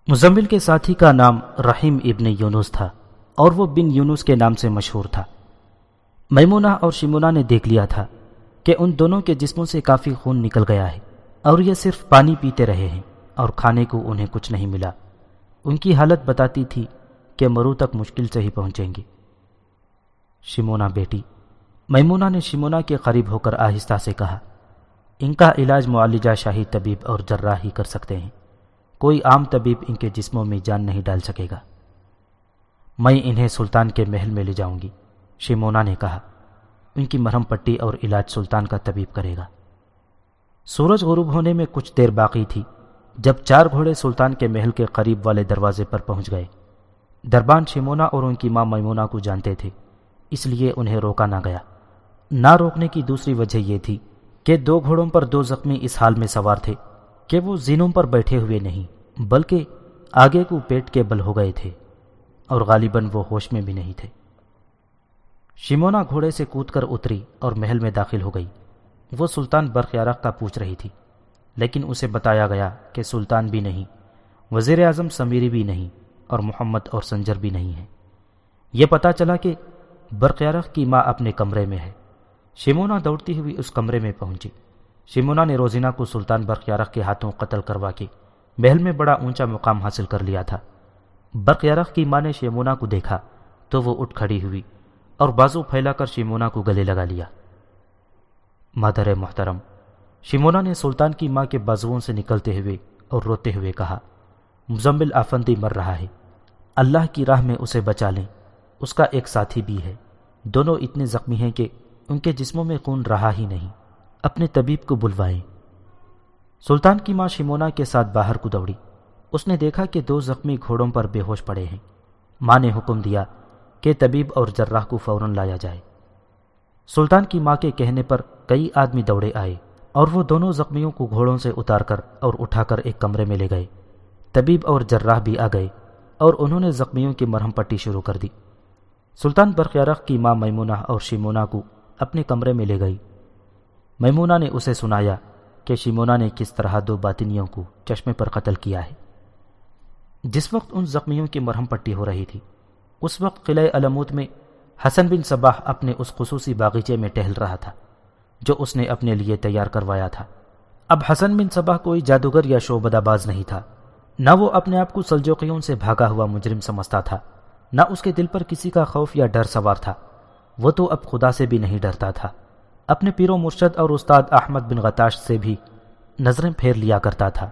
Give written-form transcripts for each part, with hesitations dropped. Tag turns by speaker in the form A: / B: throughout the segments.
A: مزمل کے ساتھی کا نام رحیم ابن یونس تھا اور وہ بن یونس کے نام سے مشہور تھا۔ میمونہ اور شیمونہ نے دیکھ لیا تھا کہ ان دونوں کے جسموں سے کافی خون نکل گیا ہے اور یہ صرف پانی پیتے رہے ہیں اور کھانے کو انہیں کچھ نہیں ملا۔ ان کی حالت بتاتی تھی کہ مرو تک مشکل سے ہی پہنچیں گے۔ شیمونہ بیٹی، میمونہ نے شیمونہ کے قریب ہو کر آہستہ سے کہا، ان کا علاج معالجہ شاہی طبیب اور جراح ہی کر سکتے ہیں، کوئی عام طبیب ان کے جسموں میں جان نہیں ڈال سکے گا۔ میں انہیں سلطان کے محل میں لے جاؤں گی، شیمونہ نے کہا۔ ان کی مرہم پٹی اور علاج سلطان کا طبیب کرے گا۔ سورج غروب ہونے میں کچھ دیر باقی تھی جب 4 گھوڑے سلطان کے محل کے قریب والے دروازے پر پہنچ گئے۔ دربان شیمونہ اور ان کی ماں میمونہ کو جانتے تھے، اس لیے انہیں روکا نہ گیا۔ نہ روکنے کی دوسری وجہ یہ تھی کہ 2 گھوڑوں پر 2 زخمی اس حال میں سوار تھے کہ وہ زینوں پر بیٹھے ہوئے نہیں بلکہ آگے کو پیٹ کے بل ہو گئے تھے اور غالباً وہ ہوش میں بھی نہیں تھے۔ شیمونہ گھوڑے سے کود کر اتری اور محل میں داخل ہو گئی۔ وہ سلطان برخیارق کا پوچھ رہی تھی، لیکن اسے بتایا گیا کہ سلطان بھی نہیں، وزیر اعظم سمیری بھی نہیں اور محمد اور سنجر بھی نہیں ہے۔ یہ پتا چلا کہ برخیارق کی ماں اپنے کمرے میں ہے۔ شیمونہ دوڑتی ہوئی اس کمرے میں پہنچی۔ شیمونہ نے روزینہ کو سلطان برخیارق کے ہاتھوں قتل کروا کے محل میں بڑا اونچا مقام حاصل کر لیا تھا۔ برخیارق کی ماں نے شیمونہ کو دیکھا تو وہ اٹھ کھڑی ہوئی اور بازو پھیلا کر شیمونہ کو گلے لگا لیا۔ مادر محترم، شیمونہ نے سلطان کی ماں کے بازوؤں سے نکلتے ہوئے اور روتے ہوئے کہا، مزمل آفندی مر رہا ہے، اللہ کی راہ میں اسے بچا لیں، اس کا ایک ساتھی بھی ہے، دونوں اتنے زخمی ہیں کہ ان کے جسموں میں خون رہا ہی نہیں، اپنے طبیب کو بلوائیں۔ سلطان کی ماں شیمونہ کے ساتھ باہر کو دوڑی۔ اس نے دیکھا کہ 2 زخمی گھوڑوں پر بے ہوش پڑے ہیں۔ ماں نے حکم دیا کہ طبیب اور جراح کو فوراً لایا جائے۔ سلطان کی ماں کے کہنے پر کئی آدمی دوڑے آئے اور وہ دونوں زخمیوں کو گھوڑوں سے اتار کر اور اٹھا کر ایک کمرے میں لے گئے۔ طبیب اور جراح بھی آ گئے اور انہوں نے زخمیوں کی مرہم پٹی شروع کر دی۔ سلطان برخیارق کی ماں میمونہ اور شیمونہ کو اپنے کمرے میں لے گئی۔ میمونہ نے اسے سنایا کہ شیمونہ نے کس طرح 2 باطنیوں کو چشمے پر قتل کیا ہے۔ جس وقت ان زخمیوں کی مرہم پٹی ہو رہی تھی، اس وقت قلعہ علموت میں حسن بن صباح اپنے اس خصوصی باغیچے میں ٹہل رہا تھا جو اس نے اپنے لیے تیار کروایا تھا۔ اب حسن بن صباح کوئی جادوگر یا شعبدہ باز نہیں تھا، نہ وہ اپنے آپ کو سلجوقیوں سے بھاگا ہوا مجرم سمجھتا تھا، نہ اس کے دل پر کسی کا خوف یا ڈر سوار تھا۔ وہ تو اب خدا سے بھی نہیں ڈرتا تھا، اپنے پیر و مرشد اور استاد احمد بن غتاش سے بھی نظریں پھیر لیا کرتا تھا۔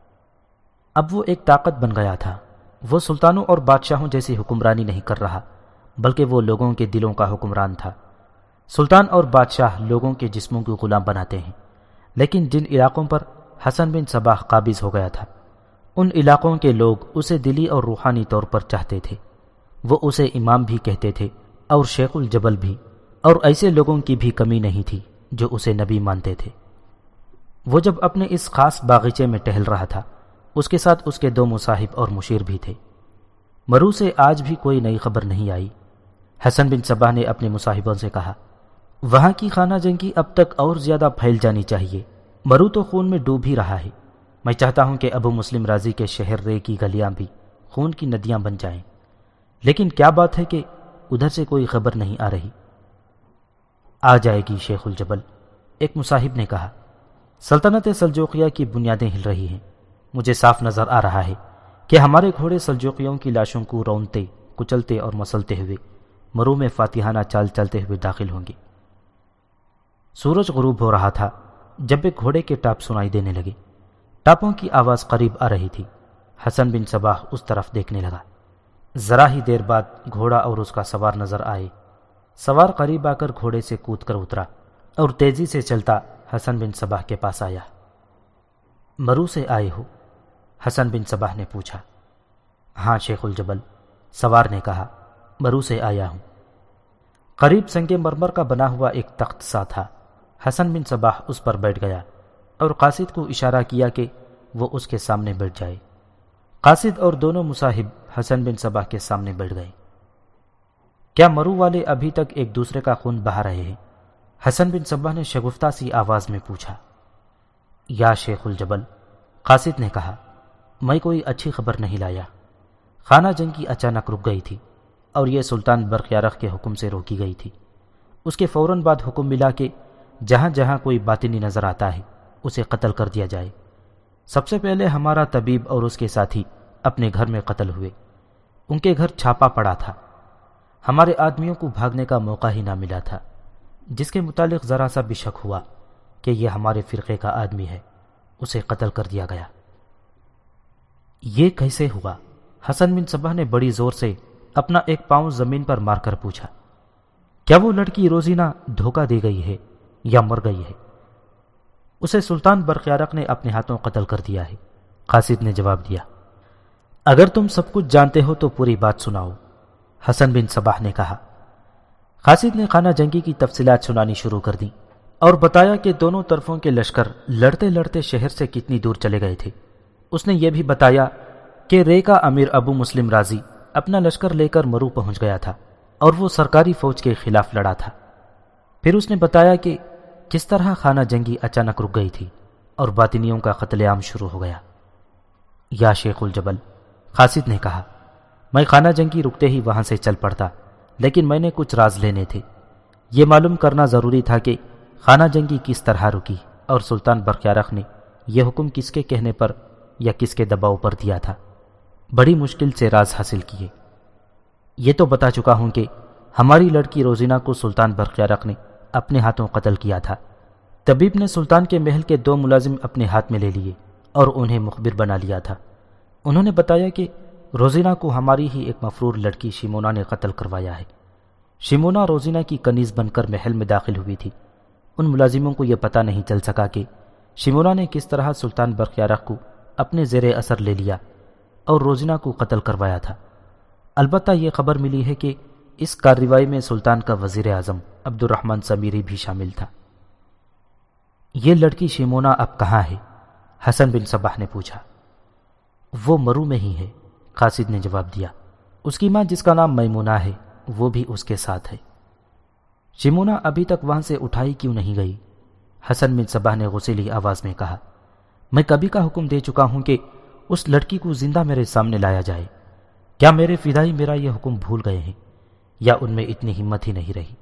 A: اب وہ ایک طاقت بن گیا تھا۔ وہ سلطانوں اور بادشاہوں جیسی حکمرانی نہیں کر رہا بلکہ وہ لوگوں کے دلوں کا حکمران تھا۔ سلطان اور بادشاہ لوگوں کے جسموں کو غلام بناتے ہیں، لیکن جن علاقوں پر حسن بن صباح قابض ہو گیا تھا، ان علاقوں کے لوگ اسے دلی اور روحانی طور پر چاہتے تھے۔ وہ اسے امام بھی کہتے تھے اور شیخ الجبل بھی، اور ایسے لوگوں کی بھی کمی نہیں تھی جو اسے نبی مانتے تھے۔ وہ جب اپنے اس خاص باغیچے میں ٹہل رہا تھا، اس کے ساتھ اس کے 2 مصاحب اور مشیر بھی تھے۔ مرو سے آج بھی کوئی نئی خبر نہیں آئی۔ حسن بن صباح نے اپنے مصاحبوں سے کہا، وہاں کی خانہ جنگی اب تک اور زیادہ پھیل جانی چاہیے، مرو تو خون میں ڈوب ہی رہا ہے۔ میں چاہتا ہوں کہ ابو مسلم راضی کے شہر رے کی گلیاں بھی خون کی ندیاں بن جائیں، لیکن کیا بات ہے کہ ادھر سے کوئی خبر نہیں آ رہی۔ آ جائے گی شیخ الجبل، ایک مصاحب نے کہا۔ سلطنت سلجوقیہ کی بنیادیں ہل رہی ہیں۔ مجھے صاف نظر آ رہا ہے کہ ہمارے گھوڑے سلجوقیوں کی لاشوں کو رونتے، کچلتے اور مسلتے ہوئے مرو میں فاتحانہ چال چلتے ہوئے داخل ہوں گے۔ سورج غروب ہو رہا تھا جب ایک گھوڑے کے ٹاپ سنائی دینے لگے۔ ٹاپوں کی آواز قریب آ رہی تھی۔ حسن بن صباح اس طرف دیکھنے لگا۔ ذرا ہی دیر بعد گھوڑا اور اس کا سوار نظر آئے۔ سوار قریب آ کر گھوڑے سے کود کر اترا اور تیزی سے چلتا حسن بن صباح کے پاس آیا۔ مرو سے آئے ہو؟ حسن بن صباح نے پوچھا۔ ہاں شیخ الجبل، سوار نے کہا، مرو سے آیا ہوں۔ قریب سنگ مرمر کا بنا ہوا ایک تخت سا تھا۔ حسن بن صباح اس پر بیٹھ گیا اور قاصد کو اشارہ کیا کہ وہ اس کے سامنے بیٹھ جائے۔ قاصد اور دونوں مصاحب حسن بن صباح کے سامنے بیٹھ گئے۔ کیا مرو والے ابھی تک ایک دوسرے کا خون بہا رہے ہیں؟ حسن بن صباح نے شگفتہ سی آواز میں پوچھا۔ یا شیخ الجبل، قاصد نے کہا، میں کوئی اچھی خبر نہیں لایا۔ خانہ جنگی اچانک رک گئی تھی اور یہ سلطان برقیارق کے حکم سے روکی گئی تھی۔ اس کے فوراً بعد حکم ملا کہ جہاں جہاں کوئی باطنی نظر آتا ہے اسے قتل کر دیا جائے۔ سب سے پہلے ہمارا طبیب اور اس کے ساتھی اپنے گھر میں قتل ہوئے۔ ان کے گھر چھاپا پڑا تھا۔ ہمارے آدمیوں کو بھاگنے کا موقع ہی نہ ملا تھا، جس کے متعلق ذرا سا بھی شک ہوا کہ یہ ہمارے فرقے کا آدمی ہے، اسے قتل کر دیا گیا۔ یہ کیسے ہوا؟ حسن بن صباح نے بڑی زور سے اپنا ایک پاؤں زمین پر مار کر پوچھا۔ کیا وہ لڑکی روزینہ دھوکہ دے گئی ہے یا مر گئی ہے؟ اسے سلطان برقیارق نے اپنے ہاتھوں قتل کر دیا ہے، قاصد نے جواب دیا۔ اگر تم سب کچھ جانتے ہو تو پوری بات سناؤ، حسن بن صباح نے کہا۔ قاصد نے خانہ جنگی کی تفصیلات سنانی شروع کر دیں اور بتایا کہ دونوں طرفوں کے لشکر لڑتے لڑتے شہر سے کتنی دور چلے گئے تھے۔ اس نے یہ بھی بتایا کہ رے کا امیر ابو مسلم رازی اپنا لشکر لے کر مرو پہنچ گیا تھا اور وہ سرکاری فوج کے خلاف لڑا تھا۔ پھر اس نے بتایا کہ کس طرح خانہ جنگی اچانک رک گئی تھی اور باطنیوں کا قتل عام شروع ہو گیا۔ یا شیخ الجبل، قاصد نے کہا، میں خانہ جنگی رکتے ہی وہاں سے چل پڑتا، لیکن میں نے کچھ راز لینے تھے۔ یہ معلوم کرنا ضروری تھا کہ خانہ جنگی کس طرح رکی اور سلطان برقیارق نے یہ حکم کس کے کہنے پر یا کس کے دباؤ پر دیا تھا۔ بڑی مشکل سے راز حاصل کیے۔ یہ تو بتا چکا ہوں کہ ہماری لڑکی روزینہ کو سلطان برقیارق نے اپنے ہاتھوں قتل کیا تھا۔ طبیب نے سلطان کے محل کے 2 ملازم اپنے ہاتھ میں لے لیے اور انہیں مخبر بنا لیا تھا۔ انہوں نے بتایا کہ روزینہ کو ہماری ہی ایک مفرور لڑکی شیمونہ نے قتل کروایا ہے۔ شیمونہ روزینہ کی کنیز بن کر محل میں داخل ہوئی تھی۔ ان ملازموں کو یہ پتہ نہیں چل سکا کہ شیمونہ نے کس طرح سلطان برقیارق کو اپنے زیر اثر لے لیا اور روزینہ کو قتل کروایا تھا۔ البتہ یہ خبر ملی ہے کہ اس کارروائی میں سلطان کا وزیر اعظم عبد الرحمن سمیری بھی شامل تھا۔ یہ لڑکی شیمونہ اب کہاں ہے؟ حسن بن صباح نے پوچھا۔ وہ مرو میں ہی ہے، قاصد نے جواب دیا۔ اس کی ماں جس کا نام میمونہ ہے وہ بھی اس کے ساتھ ہے۔ شیمونہ ابھی تک وہاں سے اٹھائی کیوں نہیں گئی؟ حسن بن صباح نے غصیلی آواز میں کہا۔ میں کبھی کا حکم دے چکا ہوں کہ اس لڑکی کو زندہ میرے سامنے لایا جائے۔ کیا میرے فدائی میرا یہ حکم بھول گئے ہیں یا ان میں اتنی ہمت ہی نہیں رہی؟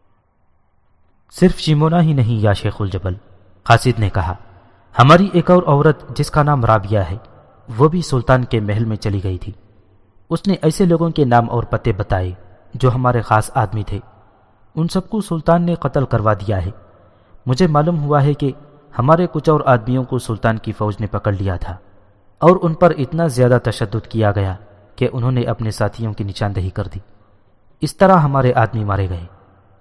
A: صرف شیمونہ ہی نہیں یا شیخ الجبل، قاصد نے کہا، ہماری ایک اور عورت جس کا نام رابعہ ہے وہ بھی سلطان کے محل میں چلی گئی تھی۔ اس نے ایسے لوگوں کے نام اور پتے بتائے جو ہمارے خاص آدمی تھے۔ ان سب کو سلطان نے قتل کروا دیا ہے۔ مجھے معلوم ہوا ہے کہ ہمارے کچھ اور آدمیوں کو سلطان کی فوج نے پکڑ لیا تھا اور ان پر اتنا زیادہ تشدد کیا گیا کہ انہوں نے اپنے ساتھیوں کی نشاندہی کر دی۔ اس طرح ہمارے آدمی مارے گئے،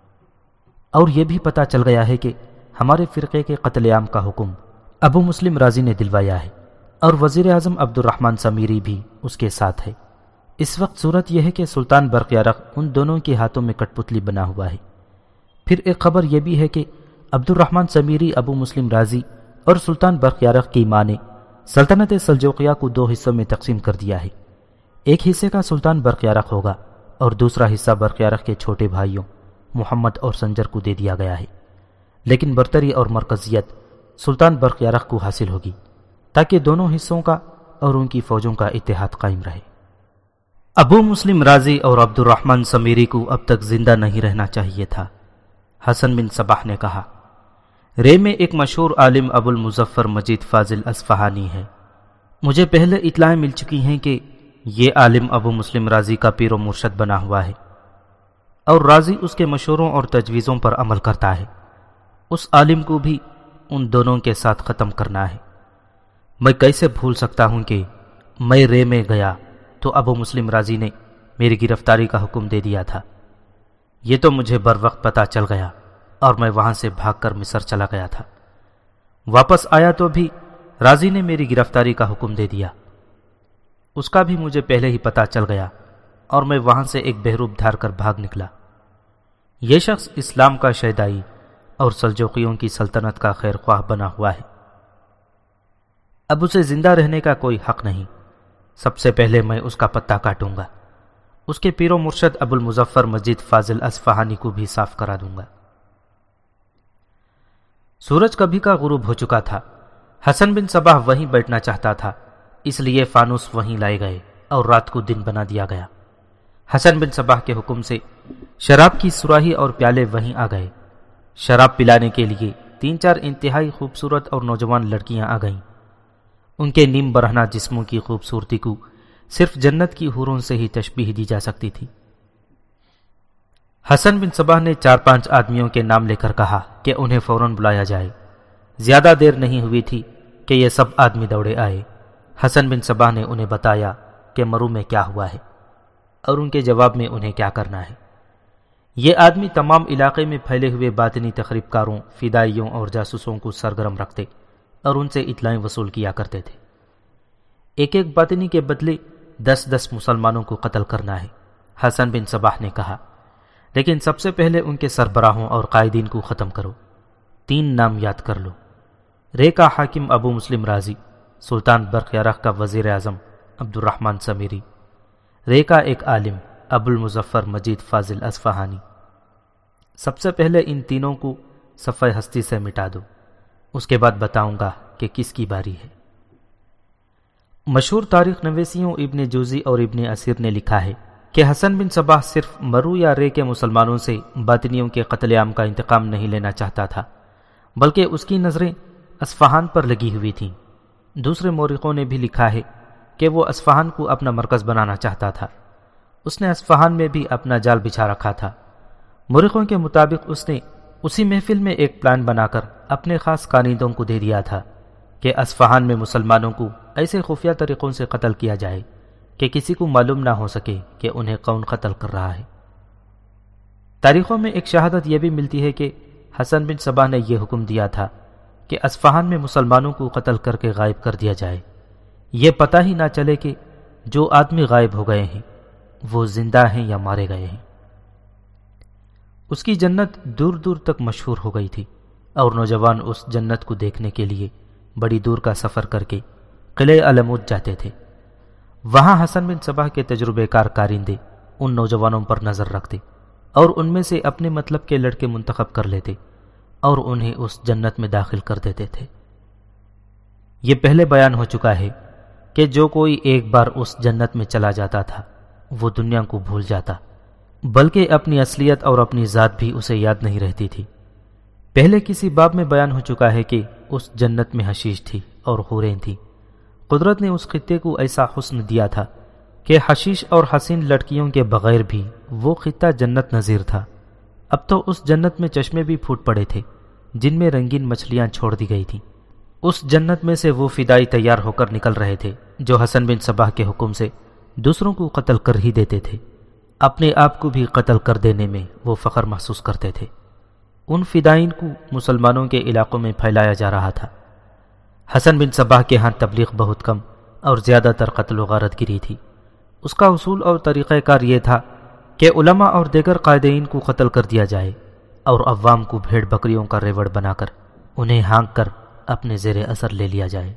A: اور یہ بھی پتہ چل گیا ہے کہ ہمارے فرقے کے قتل عام کا حکم ابو مسلم رازی نے دلوایا ہے اور وزیر اعظم عبد الرحمن سمیری بھی اس کے ساتھ ہے۔ اس وقت صورت یہ ہے کہ سلطان برقیارق ان دونوں کے ہاتھوں میں کٹ پتلی بنا ہوا ہے۔ پھر ایک خبر یہ بھی ہے کہ عبد الرحمن سمیری، ابو مسلم رازی اور سلطان برقیارق کی ماں نے سلطنت سلجوقیہ کو 2 حصوں میں تقسیم کر دیا ہے۔ ایک حصے کا سلطان برقیارق ہوگا اور دوسرا حصہ برقیارق کے چھوٹے بھائیوں محمد اور سنجر کو دے دیا گیا ہے، لیکن برتری اور مرکزیت سلطان برقیارق کو حاصل ہوگی تاکہ دونوں حصوں کا اور ان کی فوجوں کا اتحاد قائم رہے۔ ابو مسلم رازی اور عبد الرحمن سمیری کو اب تک زندہ نہیں رہنا چاہیے تھا، حسن بن صباح نے کہا۔ رے میں ایک مشہور عالم ابو المظفر مجید فاضل اصفہانی ہے۔ مجھے پہلے اطلاعیں مل چکی ہیں کہ یہ عالم ابو مسلم رازی کا پیر و مرشد بنا ہوا ہے اور رازی اس کے مشوروں اور تجویزوں پر عمل کرتا ہے۔ اس عالم کو بھی ان دونوں کے ساتھ ختم کرنا ہے۔ میں کیسے بھول سکتا ہوں کہ میں رے میں گیا تو ابو مسلم رازی نے میری گرفتاری کا حکم دے دیا تھا۔ یہ تو مجھے بر وقت پتہ چل گیا اور میں وہاں سے بھاگ کر مصر چلا گیا تھا۔ واپس آیا تو بھی رازی نے میری گرفتاری کا حکم دے دیا۔ اس کا بھی مجھے پہلے ہی پتہ چل گیا اور میں وہاں سے ایک بہروب دھار کر بھاگ نکلا۔ یہ شخص اسلام کا شیدائی اور سلجوقیوں کی سلطنت کا خیر خواہ بنا ہوا ہے۔ اب اسے زندہ رہنے کا کوئی حق نہیں۔ سب سے پہلے میں اس کا پتہ کاٹوں گا۔ اس کے پیر و مرشد ابو المظفر مجید فاضل اصفہانی کو بھی صاف کرا دوں گا۔ سورج کبھی کا غروب ہو چکا تھا۔ حسن بن صباح وہیں بیٹھنا چاہتا تھا اس لیے فانوس وہیں لائے گئے اور رات کو دن بنا دیا گیا۔ حسن بن صباح کے حکم سے شراب کی سراہی اور پیالے وہیں آ گئے۔ شراب پلانے کے لیے 3-4 انتہائی خوبصورت اور نوجوان لڑکیاں آ گئیں۔ ان کے نیم برہنہ جسموں کی خوبصورتی کو صرف جنت کی حوروں سے ہی تشبیہ دی جا سکتی تھی۔ حسن بن صباح نے 4-5 آدمیوں کے نام لے کر کہا کہ انہیں فوراً بلایا جائے۔ زیادہ دیر نہیں ہوئی تھی کہ یہ سب آدمی دوڑے آئے۔ حسن بن صباح نے انہیں بتایا کہ مرو میں کیا ہوا ہے اور ان کے جواب میں انہیں کیا کرنا ہے۔ یہ آدمی تمام علاقے میں پھیلے ہوئے باطنی تخریب کاروں، فدائیوں اور جاسوسوں کو سرگرم رکھتے اور ان سے اطلاعیں وصول کیا کرتے تھے۔ ایک ایک باطنی کے بدلے 10-10 مسلمانوں کو قتل کرنا ہے، حسن بن صباح نے کہا، لیکن سب سے پہلے ان کے سربراہوں اور قائدین کو ختم کرو۔ 3 نام یاد کر لو: رے کا حاکم ابو مسلم رازی، سلطان برق یارق کا وزیر اعظم عبد الرحمن سمیری، رے کا ایک عالم ابو المظفر مجید فاضل اصفہانی۔ سب سے پہلے ان تینوں کو صفحہ ہستی سے مٹا دو، اس کے بعد بتاؤں گا کہ کس کی باری ہے۔ مشہور تاریخ نویسیوں ابن جوزی اور ابن اسیر نے لکھا ہے کہ حسن بن صباح صرف مرو یا رے کے مسلمانوں سے باطنیوں کے قتل عام کا انتقام نہیں لینا چاہتا تھا، بلکہ اس کی نظریں اصفہان پر لگی ہوئی تھیں۔ دوسرے مورخوں نے بھی لکھا ہے کہ وہ اصفہان کو اپنا مرکز بنانا چاہتا تھا۔ اس نے اصفہان میں بھی اپنا جال بچھا رکھا تھا۔ مورخوں کے مطابق اس نے اسی محفل میں ایک پلان بنا کر اپنے خاص کانیدوں کو دے دیا تھا کہ اصفہان میں مسلمانوں کو ایسے خفیہ طریقوں سے قتل کیا جائے کہ کسی کو معلوم نہ ہو سکے کہ انہیں کون قتل کر رہا ہے۔ تاریخوں میں ایک شہادت یہ بھی ملتی ہے کہ حسن بن صباح نے یہ حکم دیا تھا کہ اصفہان میں مسلمانوں کو قتل کر کے غائب کر دیا جائے، یہ پتہ ہی نہ چلے کہ جو آدمی غائب ہو گئے ہیں وہ زندہ ہیں یا مارے گئے ہیں۔ اس کی جنت دور دور تک مشہور ہو گئی تھی اور نوجوان اس جنت کو دیکھنے کے لیے بڑی دور کا سفر کر کے قلعہ علمود جاتے تھے۔ وہاں حسن بن صباح کے تجربے کار کارندے ان نوجوانوں پر نظر رکھتے اور ان میں سے اپنے مطلب کے لڑکے منتخب کر لیتے اور انہیں اس جنت میں داخل کر دیتے تھے۔ یہ پہلے بیان ہو چکا ہے کہ جو کوئی ایک بار اس جنت میں چلا جاتا تھا وہ دنیا کو بھول جاتا، بلکہ اپنی اصلیت اور اپنی ذات بھی اسے یاد نہیں رہتی تھی۔ پہلے کسی باب میں بیان ہو چکا ہے کہ اس جنت میں حشیش تھی اور حوریں تھیں۔ قدرت نے اس خطے کو ایسا حسن دیا تھا کہ حشیش اور حسین لڑکیوں کے بغیر بھی وہ خطہ جنت نظیر تھا۔ اب تو اس جنت میں چشمے بھی پھوٹ پڑے تھے جن میں رنگین مچھلیاں چھوڑ دی گئی تھیں۔ اس جنت میں سے وہ فدائی تیار ہو کر نکل رہے تھے جو حسن بن صباح کے حکم سے دوسروں کو قتل کر ہی دیتے تھے۔ اپنے آپ کو بھی قتل کر دینے میں وہ فخر محسوس کرتے تھے۔ ان فدائین کو مسلمانوں کے علاقوں میں پھیلایا جا رہا تھا۔ حسن بن صباح کے ہاں تبلیغ بہت کم اور زیادہ تر قتل و غارت گری تھی۔ اس کا اصول اور طریقہ کار یہ تھا کہ علماء اور دیگر قائدین کو قتل کر دیا جائے اور عوام کو بھیڑ بکریوں کا ریوڑ بنا کر انہیں ہانک کر اپنے زیر اثر لے لیا جائے۔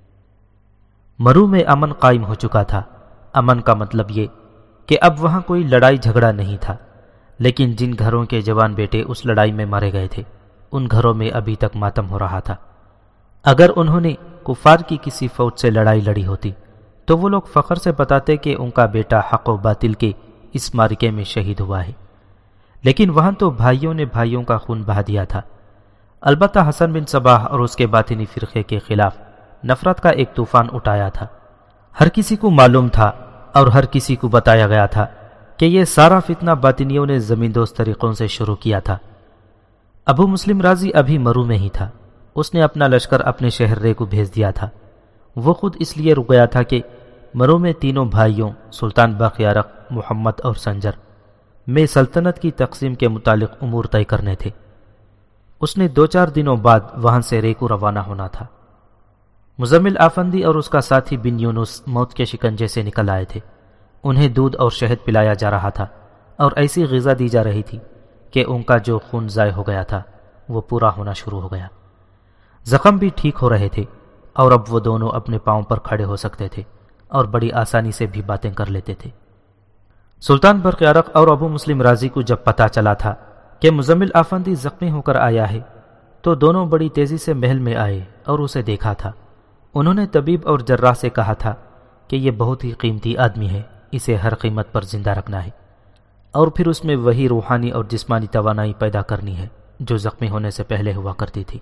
A: مرو میں امن قائم ہو چکا تھا۔ امن کا مطلب یہ کہ اب وہاں کوئی لڑائی جھگڑا نہیں تھا، لیکن جن گھروں کے جوان بیٹے اس لڑائی میں مارے گئے تھے ان گھروں میں ابھی تک ماتم ہو رہا تھا۔ اگر انہوں نے کفار کی کسی فوج سے لڑائی لڑی ہوتی تو وہ لوگ فخر سے بتاتے کہ ان کا بیٹا حق و باطل کے اس معرکے میں شہید ہوا ہے، لیکن وہاں تو بھائیوں نے بھائیوں کا خون بہا دیا تھا۔ البتہ حسن بن صباح اور اس کے باطنی فرقے کے خلاف نفرت کا ایک طوفان اٹھایا تھا۔ ہر کسی کو معلوم تھا اور ہر کسی کو بتایا گیا تھا کہ یہ سارا فتنہ باطنیوں نے زمین دوست طریقوں سے شروع کیا تھا۔ ابو مسلم رازی ابھی مرو میں ہی تھا۔ اس نے اپنا لشکر اپنے شہر رے کو بھیج دیا تھا۔ وہ خود اس لیے رک گیا تھا کہ مرو میں تینوں بھائیوں سلطان برق یارق، محمد اور سنجر میں سلطنت کی تقسیم کے متعلق امور طے کرنے تھے۔ اس نے 2-4 دنوں بعد وہاں سے رے کو روانہ ہونا تھا۔ مزمل آفندی اور اس کا ساتھی بن یونس موت کے شکنجے سے نکل آئے تھے۔ انہیں دودھ اور شہد پلایا جا رہا تھا اور ایسی غذا دی جا رہی تھی کہ ان کا جو خون ضائع ہو گیا تھا وہ پورا ہونا شروع ہو گیا۔ زخم بھی ٹھیک ہو رہے تھے اور اب وہ دونوں اپنے پاؤں پر کھڑے ہو سکتے تھے اور بڑی آسانی سے بھی باتیں کر لیتے تھے۔ سلطان برق یارق اور ابو مسلم رازی کو جب پتہ چلا تھا کہ مزمل آفندی زخمی ہو کر آیا ہے تو دونوں بڑی تیزی سے محل میں آئے اور اسے دیکھا تھا۔ انہوں نے طبیب اور جراح سے کہا تھا کہ یہ بہت ہی قیمتی آدمی ہے، اسے ہر قیمت پر زندہ رکھنا ہے، اور پھر اس میں وہی روحانی اور جسمانی توانائی پیدا کرنی ہے جو زخمی ہونے سے پہلے ہوا کرتی تھی۔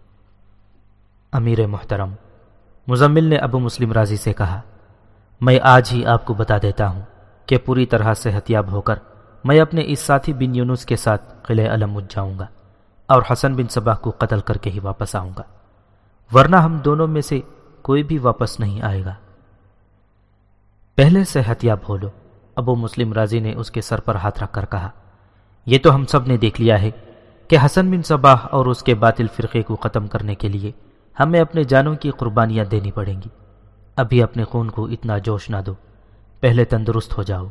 A: امیر محترم، مزمل نے ابو مسلم رازی سے کہا، میں آج ہی آپ کو بتا دیتا ہوں کہ پوری طرح صحت یاب ہو کر میں اپنے اس ساتھی بن یونس کے ساتھ قلعہ علم جاؤں گا اور حسن بن صباح کو قتل کر کے ہی واپس آؤں گا، ورنہ ہم دونوں میں سے کوئی بھی واپس نہیں آئے گا۔ پہلے صحت یاب ہو لو، ابو مسلم رازی نے اس کے سر پر ہاتھ رکھ کر کہا۔ یہ تو ہم سب نے دیکھ لیا ہے کہ حسن بن صباح اور اس کے باطل فرقے کو ختم کرنے کے لیے ہمیں اپنے جانوں کی قربانیاں دینی پڑیں گی۔ ابھی اپنے خون کو اتنا جوش نہ دو، پہلے تندرست ہو جاؤ۔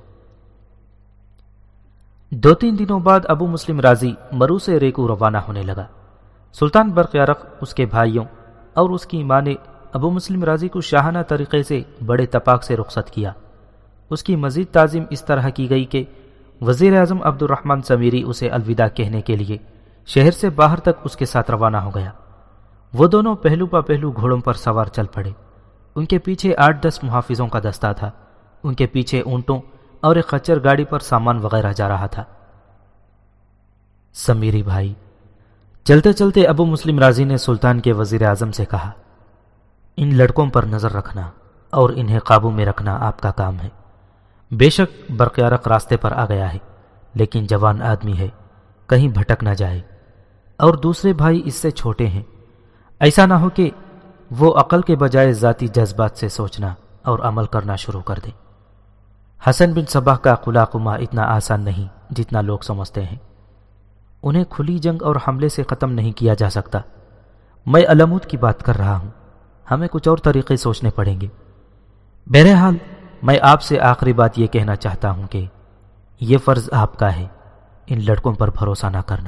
A: 2-3 دنوں بعد ابو مسلم رازی مرو سے ریکو روانہ ہونے لگا۔ سلطان برق یارق، اس کے بھائیوں اور اس کی ماں نے ابو مسلم رازی کو شاہانہ طریقے سے بڑے تپاک سے رخصت کیا۔ اس کی مزید تعظیم اس طرح کی گئی کہ وزیر اعظم عبد الرحمن سمیری اسے الوداع کہنے کے لیے شہر سے باہر تک اس کے ساتھ روانہ ہو گیا۔ وہ دونوں پہلو پا پہلو گھوڑوں پر سوار چل پڑے۔ ان کے پیچھے 8-10 محافظوں کا دستہ تھا، ان کے پیچھے اونٹوں اور ایک خچر گاڑی پر سامان وغیرہ جا رہا تھا۔ سمیری بھائی، چلتے چلتے ابو مسلم رازی نے سلطان کے وزیر اعظم سے کہا، ان لڑکوں پر نظر رکھنا اور انہیں قابو میں رکھنا آپ کا کام ہے۔ بے شک برق یارق راستے پر آ گیا ہے، لیکن جوان آدمی ہے، کہیں بھٹک نہ جائے، اور دوسرے بھائی اس سے چھوٹے ہیں، ایسا نہ ہو کہ وہ عقل کے بجائے ذاتی جذبات سے سوچنا اور عمل کرنا شروع کر دے۔ حسن بن صباح کا قلع قمہ اتنا آسان نہیں جتنا لوگ سمجھتے ہیں، انہیں کھلی جنگ اور حملے سے ختم نہیں کیا جا سکتا۔ میں علمود کی بات کر رہا ہوں، ہمیں کچھ اور طریقے سوچنے پڑیں گے۔ بہرحال میں آپ سے آخری بات یہ کہنا چاہتا ہوں کہ یہ فرض آپ کا ہے، ان لڑکوں پر بھروسہ نہ کرنا۔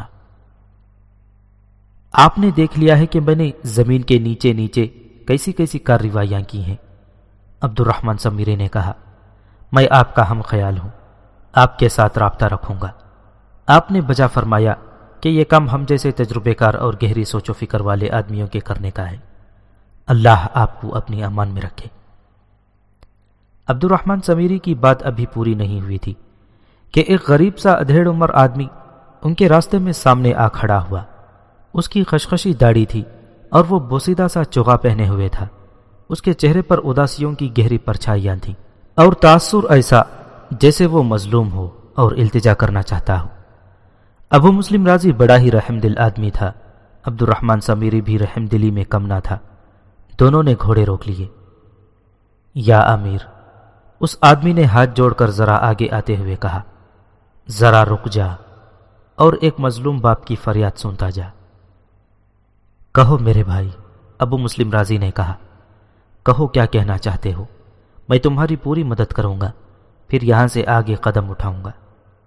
A: آپ نے دیکھ لیا ہے کہ میں نے زمین کے نیچے نیچے کیسی کیسی کارروائیاں کی ہیں۔ عبد الرحمن سمیری نے کہا، میں آپ کا ہم خیال ہوں، آپ کے ساتھ رابطہ رکھوں گا۔ آپ نے بجا فرمایا کہ یہ کام ہم جیسے تجربے کار اور گہری سوچ و فکر والے آدمیوں کے کرنے کا ہے۔ اللہ آپ کو اپنی امان میں رکھے۔ عبد الرحمن سمیری کی بات ابھی پوری نہیں ہوئی تھی کہ ایک غریب سا ادھیڑ عمر آدمی ان کے راستے میں سامنے آ کھڑا ہوا۔ اس کی خشخشی داڑھی تھی اور وہ بوسیدہ سا چوغا پہنے ہوئے تھا۔ اس کے چہرے پر اداسیوں کی گہری پرچھائیاں تھیں اور تاثر ایسا جیسے وہ مظلوم ہو اور التجا کرنا چاہتا ہو۔ ابو مسلم رازی بڑا ہی رحم دل آدمی تھا، عبد الرحمن سمیری بھی رحم دلی میں کم نہ تھا۔ دونوں نے گھوڑے روک لیے۔ یا امیر، اس آدمی نے ہاتھ جوڑ کر ذرا آگے آتے ہوئے کہا، ذرا رک جا اور ایک مظلوم باپ کی فریاد سنتا جا۔ کہو میرے بھائی، ابو مسلم رازی نے کہا، کہو کیا کہنا چاہتے ہو، میں تمہاری پوری مدد کروں گا، پھر یہاں سے آگے قدم اٹھاؤں گا۔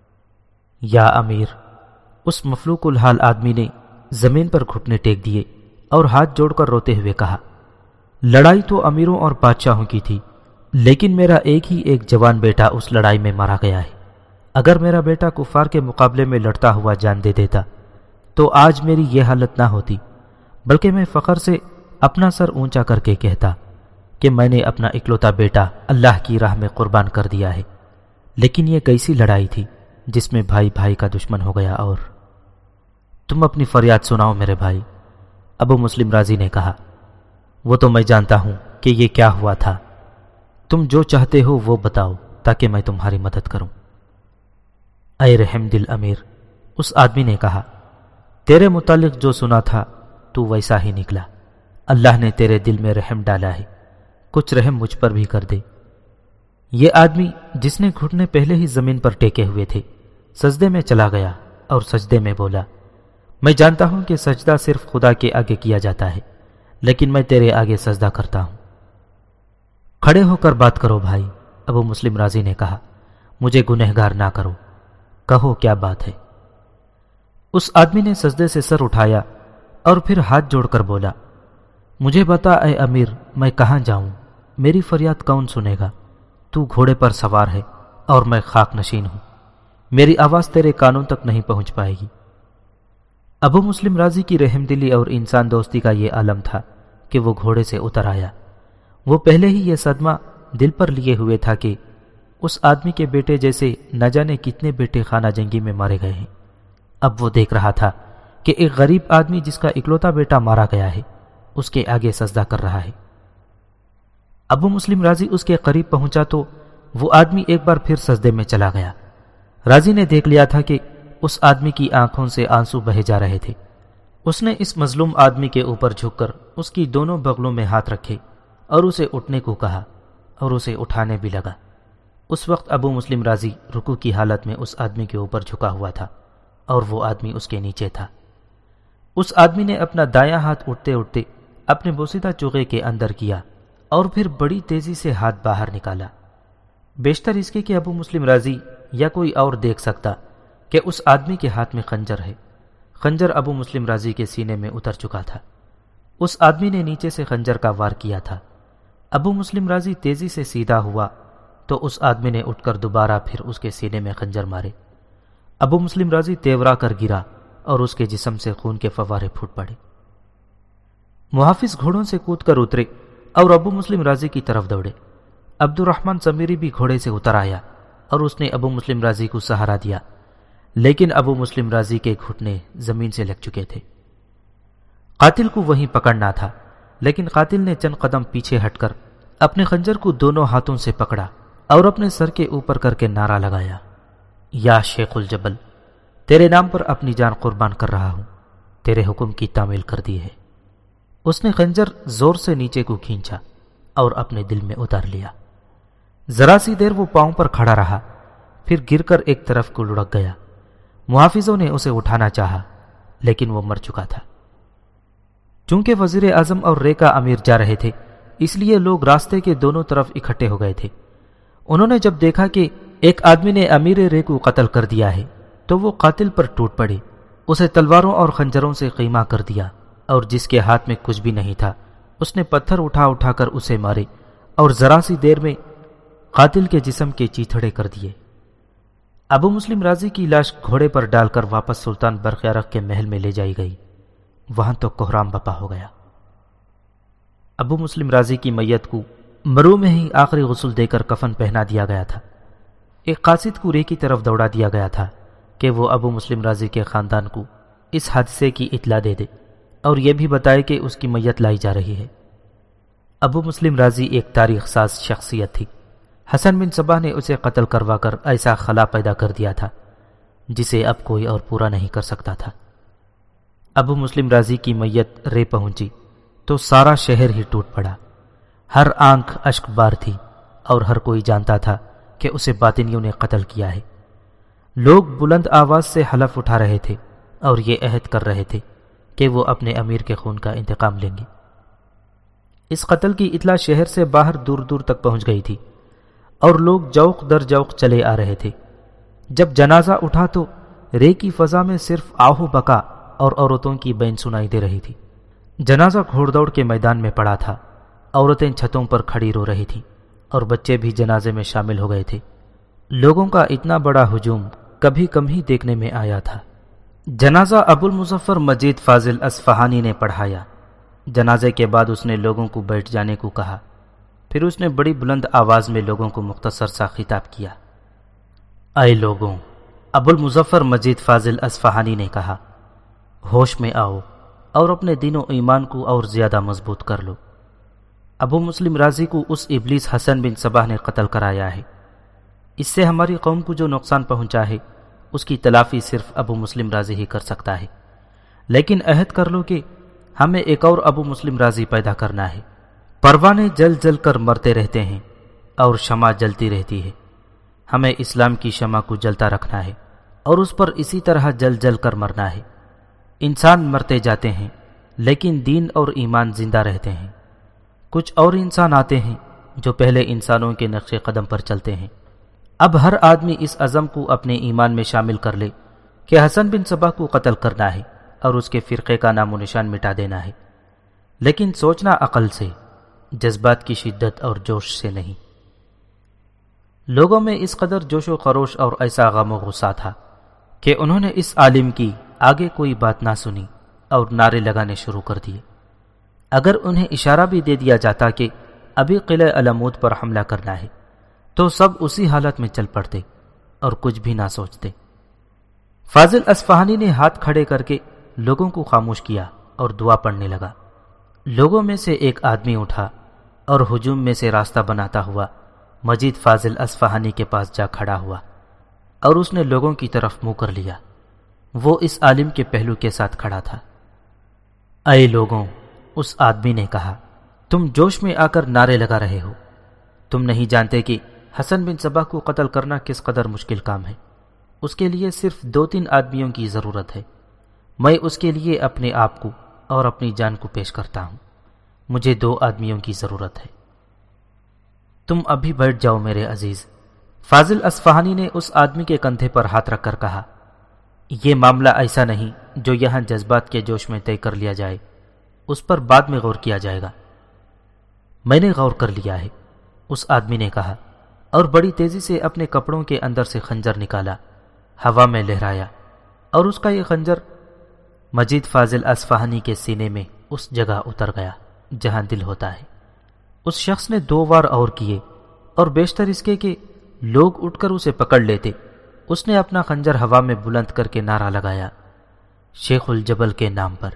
A: یا امیر، اس مفلوق الحال آدمی نے زمین پر گھٹنے ٹیک دیے اور ہاتھ جوڑ کر روتے ہوئے کہا، لڑائی تو امیروں اور بادشاہوں کی تھی، لیکن میرا ایک جوان بیٹا اس لڑائی میں مارا گیا ہے۔ اگر میرا بیٹا کفار کے مقابلے میں لڑتا ہوا جان دے دیتا تو آج میری یہ حالت نہ ہوتی، بلکہ میں فخر سے اپنا سر اونچا کر کے کہتا کہ میں نے اپنا اکلوتا بیٹا اللہ کی راہ میں قربان کر دیا ہے۔ لیکن یہ کیسی لڑائی تھی جس میں بھائی بھائی کا دشمن ہو گیا؟ اور تم اپنی فریاد سناؤ میرے بھائی، ابو مسلم رازی نے کہا۔ وہ تو میں جانتا ہوں کہ یہ کیا ہوا تھا، تم جو چاہتے ہو وہ بتاؤ تاکہ میں تمہاری مدد کروں۔ اے رحم دل امیر، اس آدمی نے کہا، تیرے متعلق جو سنا تھا تو ویسا ہی نکلا۔ اللہ نے تیرے دل میں رحم ڈالا ہے، کچھ رحم مجھ پر بھی کر دے۔ یہ آدمی جس نے گھٹنے پہلے ہی زمین پر ٹیکے ہوئے تھے سجدے میں چلا گیا اور سجدے میں بولا، میں جانتا ہوں کہ سجدہ صرف خدا کے آگے کیا جاتا ہے، لیکن میں تیرے آگے سجدہ کرتا ہوں۔ کھڑے ہو کر بات کرو بھائی، ابو مسلم رازی نے کہا، مجھے گنہگار نہ کرو، کہو کیا بات ہے۔ اس آدمی نے سجدے سے سر اٹھایا اور پھر ہاتھ جوڑ کر بولا، مجھے بتا اے امیر، میں کہاں جاؤں؟ میری فریاد کون سنے گا؟ تو گھوڑے پر سوار ہے اور میں خاک نشین ہوں، میری آواز تیرے کانوں تک نہیں پہنچ پائے گی۔ ابو مسلم رازی کی رحم دلی اور انسان دوستی کا یہ عالم تھا کہ وہ گھوڑے سے اتر آیا وہ پہلے ہی یہ صدمہ دل پر لیے ہوئے تھا کہ اس آدمی کے بیٹے جیسے نہ جانے کتنے بیٹے خانہ جنگی میں مارے گئے ہیں۔ اب وہ دیکھ رہا تھا کہ ایک غریب آدمی جس کا اکلوتا بیٹا مارا گیا ہے اس کے آگے سجدہ کر رہا ہے۔ ابو مسلم راضی اس کے قریب پہنچا تو وہ آدمی ایک بار پھر سجدے میں چلا گیا۔ راضی نے دیکھ لیا تھا کہ اس آدمی کی آنکھوں سے آنسو بہے جا رہے تھے۔ اس نے اس مظلوم آدمی کے اوپر جھک کر اس کی دونوں بغلوں میں ہاتھ رکھے اور اسے اٹھنے کو کہا اور اسے اٹھانے بھی لگا۔ اس وقت ابو مسلم راضی رکوع کی حالت میں اس آدمی کے اوپر جھکا ہوا تھا اور وہ آدمی اس کے نیچے تھا۔ اس آدمی نے اپنا دایاں ہاتھ اٹھتے اٹھتے اپنے بوسیدہ چوغے کے اندر کیا اور پھر بڑی تیزی سے ہاتھ باہر نکالا، بیشتر اس کے کہ ابو مسلم راضی یا کوئی اور دیکھ سکتا کہ اس آدمی کے ہاتھ میں خنجر ہے۔ خنجر ابو مسلم راضی کے سینے میں اتر چکا تھا۔ اس آدمی نے نیچے سے خنجر کا وار کیا تھا۔ ابو مسلم راضی تیزی سے سیدھا ہوا تو اس آدمی نے اٹھ کر دوبارہ پھر اس کے سینے میں خنجر مارے۔ ابو مسلم راضی تیورا کر گرا اور اس کے جسم سے خون کے فوارے پھوٹ پڑے۔ محافظ گھوڑوں سے کود کر اترے اور ابو مسلم راضی کی طرف دوڑے۔ عبد الرحمن سمیری بھی گھوڑے سے اتر آیا اور اس نے ابو مسلم راضی کو سہارا دیا، لیکن ابو مسلم راضی کے گھٹنے زمین سے لگ چکے تھے۔ قاتل کو وہیں پکڑنا تھا، لیکن قاتل نے چند قدم پیچھے ہٹ کر اپنے خنجر کو دونوں ہاتھوں سے پکڑا اور اپنے سر کے اوپر کر کے نعرہ لگایا، یا شیخ الجبل، تیرے نام پر اپنی جان قربان کر رہا ہوں، تیرے حکم کی تعمیل کر دی ہے۔ اس نے خنجر زور سے نیچے کو کھینچا اور اپنے دل میں اتار لیا۔ ذرا سی دیر وہ پاؤں پر کھڑا رہا، پھر گر کر ایک طرف کو لڑک گیا۔ محافظوں نے اسے اٹھانا چاہا لیکن وہ مر چکا تھا۔ چونکہ وزیر اعظم اور رے کا امیر جا رہے تھے، اس لیے لوگ راستے کے دونوں طرف اکٹھے ہو گئے تھے۔ انہوں نے جب دیکھا کہ ایک آدمی نے امیر رے کو قتل کر دیا ہے تو وہ قاتل پر ٹوٹ پڑے، اسے تلواروں اور خنجروں سے قیمہ کر دیا، اور جس کے ہاتھ میں کچھ بھی نہیں تھا اس نے پتھر اٹھا اٹھا کر اسے مارے اور ذرا سی دیر میں قاتل کے جسم کے چیتھڑے کر دیے۔ ابو مسلم راضی کی لاش گھوڑے پر ڈال کر واپس سلطان برقیارق کے محل میں لے جائی گئی۔ وہاں تو کوہرام بپا ہو گیا۔ ابو مسلم راضی کی میت کو مرو میں ہی آخری غسل دے کر کفن پہنا دیا گیا تھا۔ ایک قاصد کو رے کی طرف دوڑا دیا گیا تھا کہ وہ ابو مسلم راضی کے خاندان کو اس حادثے کی اطلاع دے دے اور یہ بھی بتائے کہ اس کی میت لائی جا رہی ہے۔ ابو مسلم راضی ایک تاریخ ساز شخصیت تھی۔ حسن بن صباح نے اسے قتل کروا کر ایسا خلا پیدا کر دیا تھا جسے اب کوئی اور پورا نہیں کر سکتا تھا۔ ابو مسلم راضی کی میت رے پہنچی تو سارا شہر ہی ٹوٹ پڑا۔ ہر آنکھ اشک بار تھی اور ہر کوئی جانتا تھا کہ اسے باطنیوں نے قتل کیا ہے۔ لوگ بلند آواز سے حلف اٹھا رہے تھے اور یہ عہد کر رہے تھے کہ وہ اپنے امیر کے خون کا انتقام لیں گے۔ اس قتل کی اطلاع شہر سے باہر دور دور تک پہنچ گئی تھی اور لوگ جوق در جوق چلے آ رہے تھے۔ جب جنازہ اٹھا تو رے کی فضا میں صرف آہو بکا اور عورتوں کی بین سنائی دے رہی تھی۔ جنازہ گھوڑ دوڑ کے میدان میں پڑا تھا، عورتیں چھتوں پر کھڑی رو رہی تھیں اور بچے بھی جنازے میں شامل ہو گئے تھے۔ لوگوں کا اتنا بڑا ہجوم کبھی کم ہی دیکھنے میں آیا تھا۔ جنازہ ابو المظفر مجید فاضل اصفہانی نے پڑھایا۔ جنازے کے بعد اس نے لوگوں کو بیٹھ جانے کو کہا، پھر اس نے بڑی بلند آواز میں لوگوں کو مختصر سا خطاب کیا۔ اے لوگوں، ابو المظفر مجید فاضل اصفہانی نے کہا، ہوش میں آؤ اور اپنے دین و ایمان کو اور زیادہ مضبوط کر لو۔ ابو مسلم راضی کو اس ابلیس حسن بن صباح نے قتل کرایا ہے۔ اس سے ہماری قوم کو جو نقصان پہنچا ہے اس کی تلافی صرف ابو مسلم راضی ہی کر سکتا ہے، لیکن عہد کر لو کہ ہمیں ایک اور ابو مسلم راضی پیدا کرنا ہے۔ پروانے جل جل کر مرتے رہتے ہیں اور شمع جلتی رہتی ہے، ہمیں اسلام کی شمع کو جلتا رکھنا ہے اور اس پر اسی طرح جل جل کر مرنا ہے۔ انسان مرتے جاتے ہیں لیکن دین اور ایمان زندہ رہتے ہیں۔ کچھ اور انسان آتے ہیں جو پہلے انسانوں کے نقش قدم پر چلتے ہیں۔ اب ہر آدمی اس عزم کو اپنے ایمان میں شامل کر لے کہ حسن بن صباح کو قتل کرنا ہے اور اس کے فرقے کا نام و نشان مٹا دینا ہے، لیکن سوچنا عقل سے، جذبات کی شدت اور جوش سے نہیں۔ لوگوں میں اس قدر جوش و خروش اور ایسا غم و غصہ تھا کہ انہوں نے اس عالم کی آگے کوئی بات نہ سنی اور نعرے لگانے شروع کر دیے۔ اگر انہیں اشارہ بھی دے دیا جاتا کہ ابھی قلعہ علمود پر حملہ کرنا ہے، تو سب اسی حالت میں چل پڑتے اور کچھ بھی نہ سوچتے۔ فاضل اصفہانی نے ہاتھ کھڑے کر کے لوگوں کو خاموش کیا اور دعا پڑھنے لگا۔ لوگوں میں سے ایک آدمی اٹھا اور ہجوم میں سے راستہ بناتا ہوا مجید فاضل اصفہانی کے پاس جا کھڑا ہوا اور اس نے لوگوں کی طرف منہ کر لیا۔ وہ اس عالم کے پہلو کے ساتھ کھڑا تھا۔ اے لوگوں، اس آدمی نے کہا، تم جوش میں آ کر نعرے لگا رہے ہو۔ تم نہیں جانتے کہ حسن بن صباح کو قتل کرنا کس قدر مشکل کام ہے۔ اس کے لیے صرف 2-3 آدمیوں کی ضرورت ہے۔ میں اس کے لیے اپنے آپ کو اور اپنی جان کو پیش کرتا ہوں۔ مجھے 2 آدمیوں کی ضرورت ہے۔ تم ابھی بیٹھ جاؤ میرے عزیز۔ فاضل اصفہانی نے اس آدمی کے کندھے پر ہاتھ رکھ کر کہا، یہ معاملہ ایسا نہیں جو یہاں جذبات کے جوش میں طے کر لیا جائے، اس پر بعد میں غور کیا جائے گا۔ میں نے غور کر لیا ہے، اس آدمی نے کہا، اور بڑی تیزی سے اپنے کپڑوں کے اندر سے خنجر نکالا، ہوا میں لہرایا، اور اس کا یہ خنجر مجید فاضل اصفہانی کے سینے میں اس جگہ اتر گیا جہاں دل ہوتا ہے۔ اس شخص نے 2 وار اور کیے، اور بیشتر اس کے کہ لوگ اٹھ کر اسے پکڑ لیتے، اس نے اپنا خنجر ہوا میں بلند کر کے نعرہ لگایا، شیخ الجبل کے نام پر،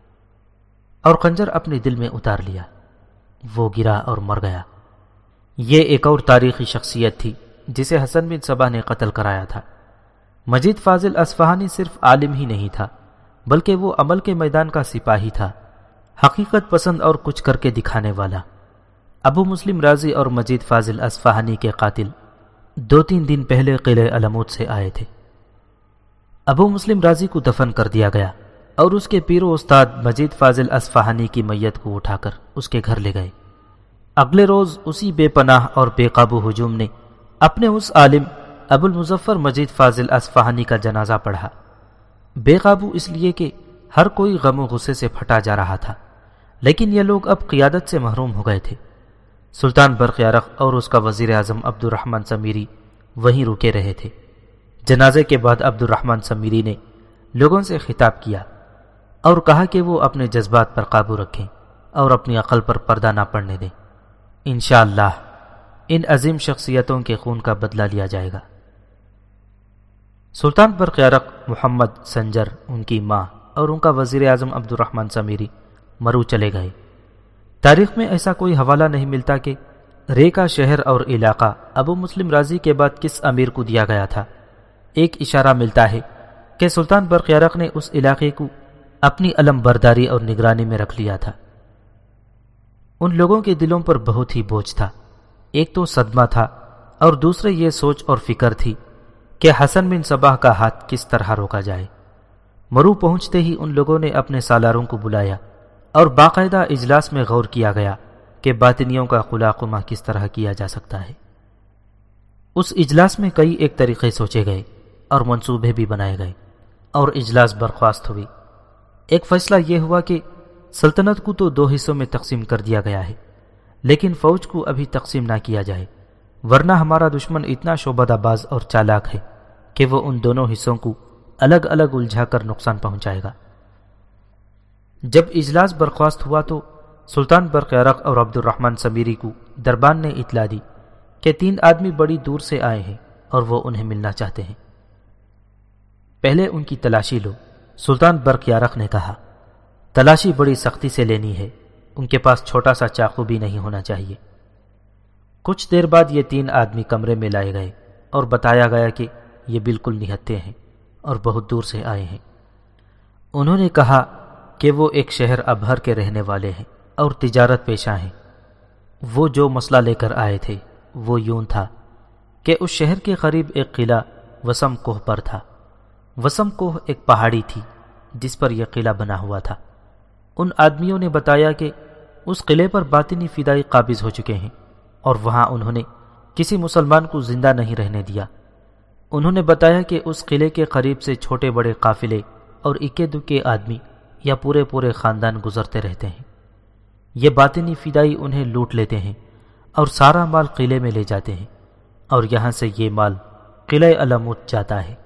A: اور خنجر اپنے دل میں اتار لیا۔ وہ گرا اور مر گیا۔ یہ ایک اور تاریخی شخصیت تھی جسے حسن بن صباح نے قتل کرایا تھا۔ مجید فاضل اصفہانی صرف عالم ہی نہیں تھا، بلکہ وہ عمل کے میدان کا سپاہی تھا، حقیقت پسند اور کچھ کر کے دکھانے والا۔ ابو مسلم رازی اور مجید فاضل اصفہانی کے قاتل 2-3 دن پہلے قلعہ علمود سے آئے تھے۔ ابو مسلم رازی کو دفن کر دیا گیا اور اس کے پیر و استاد مجید فاضل اصفہانی کی میت کو اٹھا کر اس کے گھر لے گئے۔ اگلے روز اسی بے پناہ اور بے قابو ہجوم نے اپنے اس عالم ابو المظفر مجید فاضل اصفہانی کا جنازہ پڑھا۔ بے قابو اس لیے کہ ہر کوئی غم و غصے سے پھٹا جا رہا تھا، لیکن یہ لوگ اب قیادت سے محروم ہو گئے تھے۔ سلطان برق یارق اور اس کا وزیر اعظم عبد الرحمن سمیری وہیں رکے رہے تھے۔ جنازے کے بعد عبد الرحمن سمیری نے لوگوں سے خطاب کیا اور کہا کہ وہ اپنے جذبات پر قابو رکھیں اور اپنی عقل پر پردہ نہ پڑنے دیں۔ انشاءاللہ ان عظیم شخصیتوں کے خون کا بدلہ لیا جائے گا۔ سلطان برق یارق، محمد سنجر ان کی ماں اور ان کا وزیر اعظم عبد الرحمن سمیری مرو چلے گئے۔ تاریخ میں ایسا کوئی حوالہ نہیں ملتا کہ رے کا شہر اور علاقہ ابو مسلم رازی کے بعد کس امیر کو دیا گیا تھا۔ ایک اشارہ ملتا ہے کہ سلطان برق یارق نے اس علاقے کو اپنی علم برداری اور نگرانی میں رکھ لیا تھا۔ ان لوگوں کے دلوں پر بہت ہی بوجھ تھا۔ ایک تو صدمہ تھا اور دوسرے یہ سوچ اور فکر تھی کہ حسن بن صباح کا ہاتھ کس طرح روکا جائے۔ مرو پہنچتے ہی ان لوگوں نے اپنے سالاروں کو بلایا اور باقاعدہ اجلاس میں غور کیا گیا کہ باطنیوں کا قلاقمہ کس طرح کیا جا سکتا ہے۔ اس اجلاس میں کئی ایک طریقے سوچے گئے اور منصوبے بھی بنائے گئے، اور اجلاس برخاست ہوئی۔ ایک فیصلہ یہ ہوا کہ سلطنت کو تو 2 حصوں میں تقسیم کر دیا گیا ہے، لیکن فوج کو ابھی تقسیم نہ کیا جائے، ورنہ ہمارا دشمن اتنا شعبدہ باز اور چالاک ہے کہ وہ ان دونوں حصوں کو الگ الگ الجھا کر نقصان پہنچائے گا۔ جب اجلاس برخاست ہوا تو سلطان برق یارق اور عبد الرحمن سمیری کو دربان نے اطلاع دی کہ 3 آدمی بڑی دور سے آئے ہیں اور وہ انہیں ملنا چاہتے ہیں۔ پہلے ان کی تلاشی لو، سلطان برق یارق نے کہا۔ تلاشی بڑی سختی سے لینی ہے، ان کے پاس چھوٹا سا چاقو بھی نہیں ہونا چاہیے۔ کچھ دیر بعد یہ 3 آدمی کمرے میں لائے گئے اور بتایا گیا کہ یہ بالکل نہتے ہیں اور بہت دور سے آئے ہیں۔ انہوں نے کہا کہ وہ ایک شہر ابہر کے رہنے والے ہیں اور تجارت پیشہ ہیں۔ وہ جو مسئلہ لے کر آئے تھے وہ یوں تھا کہ اس شہر کے قریب ایک قلعہ وسم کوہ پر تھا۔ وسم کوہ ایک پہاڑی تھی جس پر یہ قلعہ بنا ہوا تھا۔ ان آدمیوں نے بتایا کہ اس قلعے پر باطنی فدائی قابض ہو چکے ہیں اور وہاں انہوں نے کسی مسلمان کو زندہ نہیں رہنے دیا۔ انہوں نے بتایا کہ اس قلعے کے قریب سے چھوٹے بڑے قافلے اور اکے دکے آدمی یا پورے خاندان گزرتے رہتے ہیں۔ یہ باطنی فدائی انہیں لوٹ لیتے ہیں اور سارا مال قلعے میں لے جاتے ہیں، اور یہاں سے یہ مال قلعہ علمود جاتا ہے۔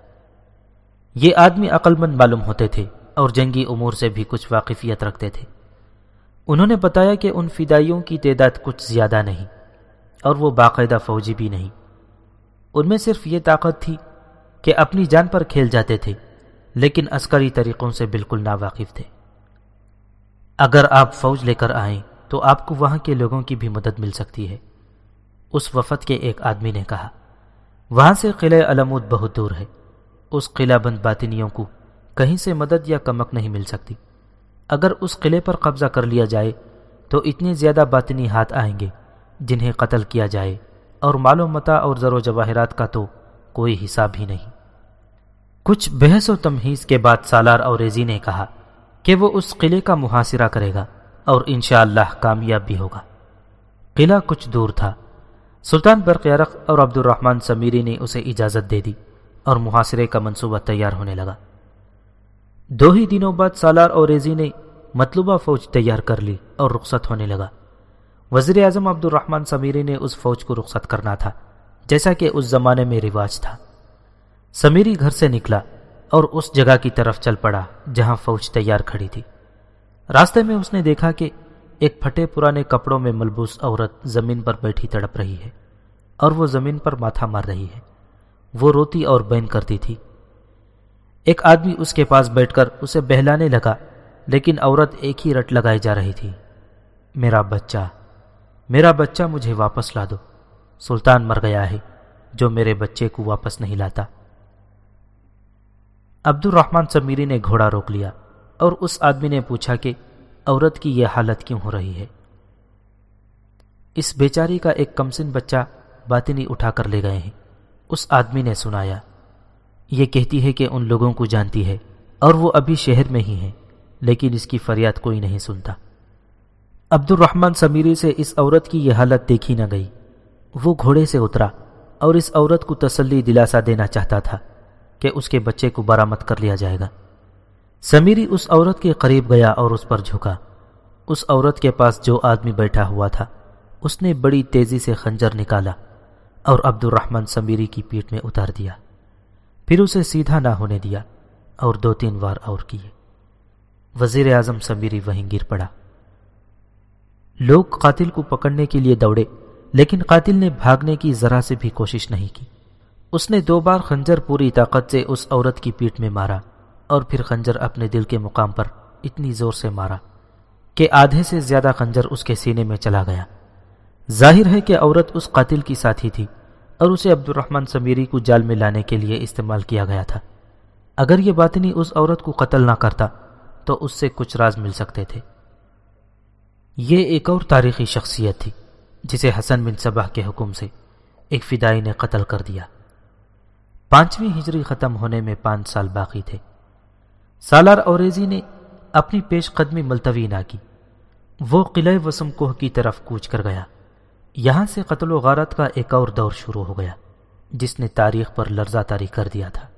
A: یہ آدمی عقل مند معلوم ہوتے تھے اور جنگی امور سے بھی کچھ واقفیت رکھتے تھے۔ انہوں نے بتایا کہ ان فدائیوں کی تعداد کچھ زیادہ نہیں اور وہ باقاعدہ فوجی بھی نہیں، ان میں صرف یہ طاقت تھی کہ اپنی جان پر کھیل جاتے تھے لیکن عسکری طریقوں سے بالکل ناواقف تھے۔ اگر آپ فوج لے کر آئیں تو آپ کو وہاں کے لوگوں کی بھی مدد مل سکتی ہے، اس وفد کے ایک آدمی نے کہا۔ وہاں سے قلعہ علمود بہت دور ہے، اس قلعہ بند باطنیوں کو کہیں سے مدد یا کمک نہیں مل سکتی۔ اگر اس قلعے پر قبضہ کر لیا جائے تو اتنے زیادہ باطنی ہاتھ آئیں گے جنہیں قتل کیا جائے، اور مال و متاع اور زر و جواہرات کا تو کوئی حساب ہی نہیں۔ کچھ بحث و تمہیز کے بعد سالار اوریزی نے کہا کہ وہ اس قلعے کا محاصرہ کرے گا اور انشاءاللہ کامیاب بھی ہوگا۔ قلعہ کچھ دور تھا۔ سلطان برق یرق اور عبد الرحمن سمیری نے اسے اجازت دے دی اور محاصرے کا منصوبہ تیار ہونے لگا۔ 2 ہی دنوں بعد سالار اوریزی نے مطلوبہ فوج تیار کر لی اور رخصت ہونے لگا۔ وزیر اعظم عبد الرحمن سمیری نے اس فوج کو رخصت کرنا تھا جیسا کہ اس زمانے میں رواج تھا۔ سمیری گھر سے نکلا اور اس جگہ کی طرف چل پڑا جہاں فوج تیار کھڑی تھی۔ راستے میں اس نے دیکھا کہ ایک پھٹے پرانے کپڑوں میں ملبوس عورت زمین پر بیٹھی تڑپ رہی ہے اور وہ زمین پر ماتھا مار رہی ہے۔ وہ روتی اور بین کرتی تھی۔ ایک آدمی اس کے پاس بیٹھ کر اسے بہلانے لگا لیکن عورت ایک ہی رٹ لگائی جا رہی تھی، میرا بچہ مجھے واپس لا دو، سلطان مر گیا ہے جو میرے بچے کو واپس نہیں لاتا۔ عبد الرحمن سمیری نے گھوڑا روک لیا اور اس آدمی نے پوچھا کہ عورت کی یہ حالت کیوں ہو رہی ہے؟ اس بیچاری کا ایک کمسن بچہ باطنی اٹھا کر لے گئے ہیں، اس آدمی نے سنایا۔ یہ کہتی ہے کہ ان لوگوں کو جانتی ہے اور وہ ابھی شہر میں ہی ہیں لیکن اس کی فریاد کوئی نہیں سنتا۔ عبد الرحمن سمیری سے اس عورت کی یہ حالت دیکھی نہ گئی۔ وہ گھوڑے سے اترا اور اس عورت کو تسلی دلاسا دینا چاہتا تھا کہ اس کے بچے کو برآمد کر لیا جائے گا۔ سمیری اس عورت کے قریب گیا اور اس پر جھکا۔ اس عورت کے پاس جو آدمی بیٹھا ہوا تھا اس نے بڑی تیزی سے خنجر نکالا اور عبد الرحمن سمیری کی پیٹھ میں اتار دیا، پھر اسے سیدھا نہ ہونے دیا اور 2-3 وار اور کیے۔ وزیر اعظم سمیری وہیں گر پڑا۔ لوگ قاتل کو پکڑنے کے لیے دوڑے لیکن قاتل نے بھاگنے کی ذرا سے بھی کوشش نہیں کی۔ اس نے 2 بار خنجر پوری طاقت سے اس عورت کی پیٹھ میں مارا اور پھر خنجر اپنے دل کے مقام پر اتنی زور سے مارا کہ آدھے سے زیادہ خنجر اس کے سینے میں چلا گیا۔ ظاہر ہے کہ عورت اس قاتل کی ساتھی تھی اور اسے عبد الرحمن سمیری کو جال میں لانے کے لیے استعمال کیا گیا تھا۔ اگر یہ باطنی اس عورت کو قتل نہ کرتا تو اس سے کچھ راز مل سکتے تھے۔ یہ ایک اور تاریخی شخصیت تھی جسے حسن بن صباح کے حکم سے ایک فدائی نے قتل کر دیا۔ 5ویں ہجری ختم ہونے میں 5 سال باقی تھے۔ سالار اوریزی نے اپنی پیش قدمی ملتوی نہ کی۔ وہ قلعہ وسم کوہ کی طرف کوچ کر گیا۔ یہاں سے قتل و غارت کا ایک اور دور شروع ہو گیا جس نے تاریخ پر لرزہ طاری کر دیا تھا۔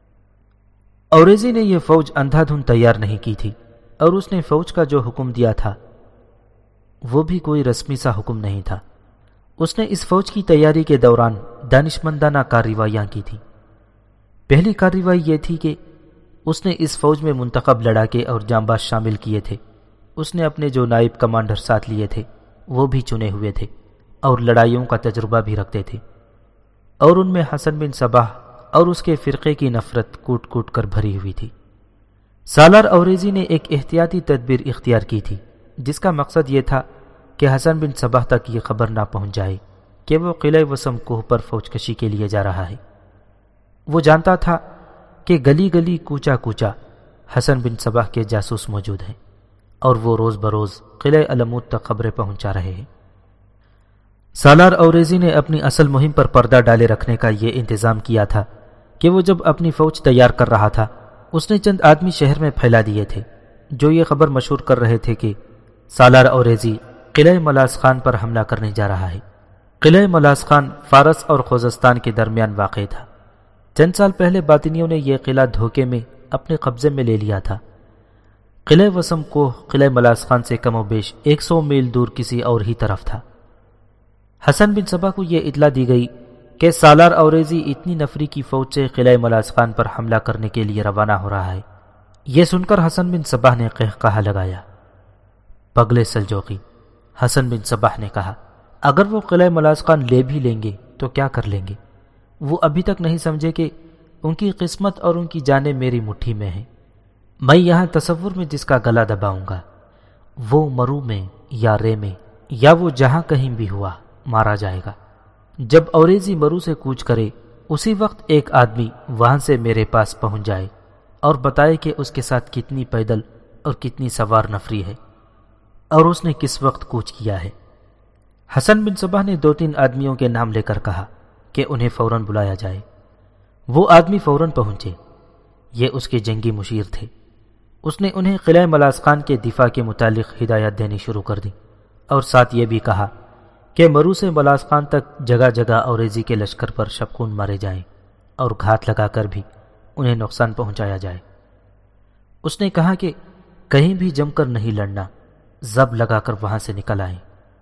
A: اوریزی نے یہ فوج اندھا دھن تیار نہیں کی تھی اور اس نے فوج کا جو حکم دیا تھا وہ بھی کوئی رسمی سا حکم نہیں تھا۔ اس نے اس فوج کی تیاری کے دوران دانشمندانہ کارروائیاں کی تھی۔ پہلی کارروائی یہ تھی کہ اس نے اس فوج میں منتخب لڑاکے اور جانباز شامل کیے تھے۔ اس نے اپنے جو نائب کمانڈر ساتھ لیے تھے وہ بھی چنے ہوئے تھے اور لڑائیوں کا تجربہ بھی رکھتے تھے، اور ان میں حسن بن صباح اور اس کے فرقے کی نفرت کوٹ کوٹ کر بھری ہوئی تھی۔ سالار اوریزی نے ایک احتیاطی تدبیر اختیار کی تھی جس کا مقصد یہ تھا کہ حسن بن صباح تک یہ خبر نہ پہنچ جائے کہ وہ قلعہ وسم کوہ پر فوج کشی کے لیے جا رہا ہے۔ وہ جانتا تھا کہ گلی گلی کوچا کوچا حسن بن صباح کے جاسوس موجود ہیں اور وہ روز بروز قلعہ علمود تک خبریں پہنچا رہے ہیں۔ سالار اوریزی نے اپنی اصل مہم پر پردہ ڈالے رکھنے کا یہ انتظام کیا تھا کہ وہ جب اپنی فوج تیار کر رہا تھا اس نے چند آدمی شہر میں پھیلا دیے تھے جو یہ خبر مشہور کر رہے تھے کہ سالار اوریزی قلعہ ملاز خان پر حملہ کرنے جا رہا ہے۔ قلعہ ملاز خان فارس اور خوزستان کے درمیان واقع تھا۔ چند سال پہلے باطنیوں نے یہ قلعہ دھوکے میں اپنے قبضے میں لے لیا تھا۔ قلعہ وسم کوہ قلعہ ملاز خان سے کم و بیش 100 میل دور کسی اور ہی طرف تھا۔ حسن بن صباح کو یہ اطلاع دی گئی کہ سالار اوریزی اتنی نفری کی فوج سے قلعہ ملاز خان پر حملہ کرنے کے لیے روانہ ہو رہا ہے۔ یہ سن کر حسن بن صباح نے قہقہا لگایا۔ پگلے سلجوقی حسن بن صباح نے کہا، اگر وہ قلعہ ملازقان لے بھی لیں گے تو کیا کر لیں گے؟ وہ ابھی تک نہیں سمجھے کہ ان کی قسمت اور ان کی جانیں میری مٹھی میں ہیں۔ میں یہاں تصور میں جس کا گلا دباؤں گا وہ مرو میں یا رے میں یا وہ جہاں کہیں بھی ہوا مارا جائے گا۔ جب اوریزی مرو سے کوچ کرے اسی وقت ایک آدمی وہاں سے میرے پاس پہنچ جائے اور بتائے کہ اس کے ساتھ کتنی پیدل اور کتنی سوار نفری ہے اور اس نے کس وقت کوچ کیا ہے۔ حسن بن صباح نے 2-3 آدمیوں کے نام لے کر کہا کہ انہیں فوراً بلایا جائے۔ وہ آدمی فوراً پہنچے۔ یہ اس کے جنگی مشیر تھے۔ اس نے انہیں قلعہ ملازقان کے دفاع کے متعلق ہدایات دینی شروع کر دی اور ساتھ یہ بھی کہا کہ مرو سے ملازقان تک جگہ جگہ اوریزی کے لشکر پر شبخون مارے جائیں اور گھات لگا کر بھی انہیں نقصان پہنچایا جائے۔ اس نے کہا کہ کہیں بھی جم کر نہیں لڑنا، زب لگا کر وہاں سے نکل آئیں۔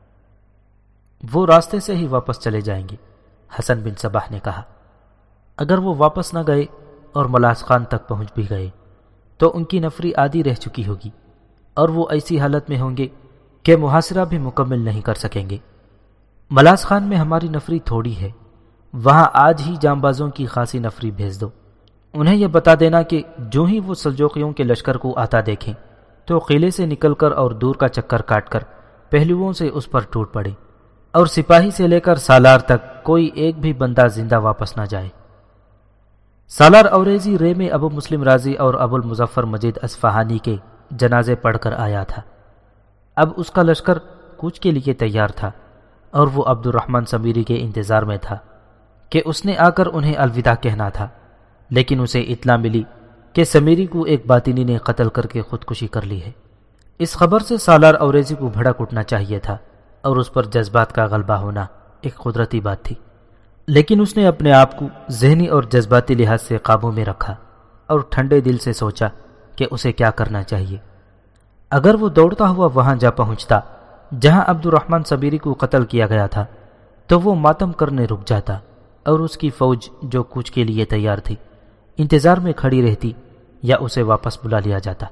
A: وہ راستے سے ہی واپس چلے جائیں گے۔ حسن بن صباح نے کہا، اگر وہ واپس نہ گئے اور ملازقان تک پہنچ بھی گئے تو ان کی نفری آدھی رہ چکی ہوگی اور وہ ایسی حالت میں ہوں گے کہ محاصرہ بھی مکمل نہیں کر سکیں گے۔ ملازخان میں ہماری نفری تھوڑی ہے، وہاں آج ہی جانبازوں کی خاصی نفری بھیج دو۔ انہیں یہ بتا دینا کہ جو ہی وہ سلجوقیوں کے لشکر کو آتا دیکھیں تو قلعے سے نکل کر اور دور کا چکر کاٹ کر پہلوؤں سے اس پر ٹوٹ پڑے اور سپاہی سے لے کر سالار تک کوئی ایک بھی بندہ زندہ واپس نہ جائے۔ سالار اوریزی رے میں ابو مسلم رازی اور ابو المظفر مجید اصفہانی کے جنازے پڑھ کر آیا تھا۔ اب اس کا لشکر کوچ کے لیے تیار تھا اور وہ عبد الرحمن سمیری کے انتظار میں تھا کہ اس نے آ کر انہیں الوداع کہنا تھا، لیکن اسے اطلاع ملی کہ سمیری کو ایک باطنی نے قتل کر کے خودکشی کر لی ہے۔ اس خبر سے سالار اوریزی کو بھڑک اٹھنا چاہیے تھا اور اس پر جذبات کا غلبہ ہونا ایک قدرتی بات تھی، لیکن اس نے اپنے آپ کو ذہنی اور جذباتی لحاظ سے قابو میں رکھا اور ٹھنڈے دل سے سوچا کہ اسے کیا کرنا چاہیے۔ اگر وہ دوڑتا ہوا وہاں جا پہنچتا جہاں عبد الرحمن سمیری کو قتل کیا گیا تھا تو وہ ماتم کرنے رک جاتا اور اس کی فوج جو کوچ کے لیے تیار تھی انتظار میں کھڑی رہتی یا اسے واپس بلا لیا جاتا۔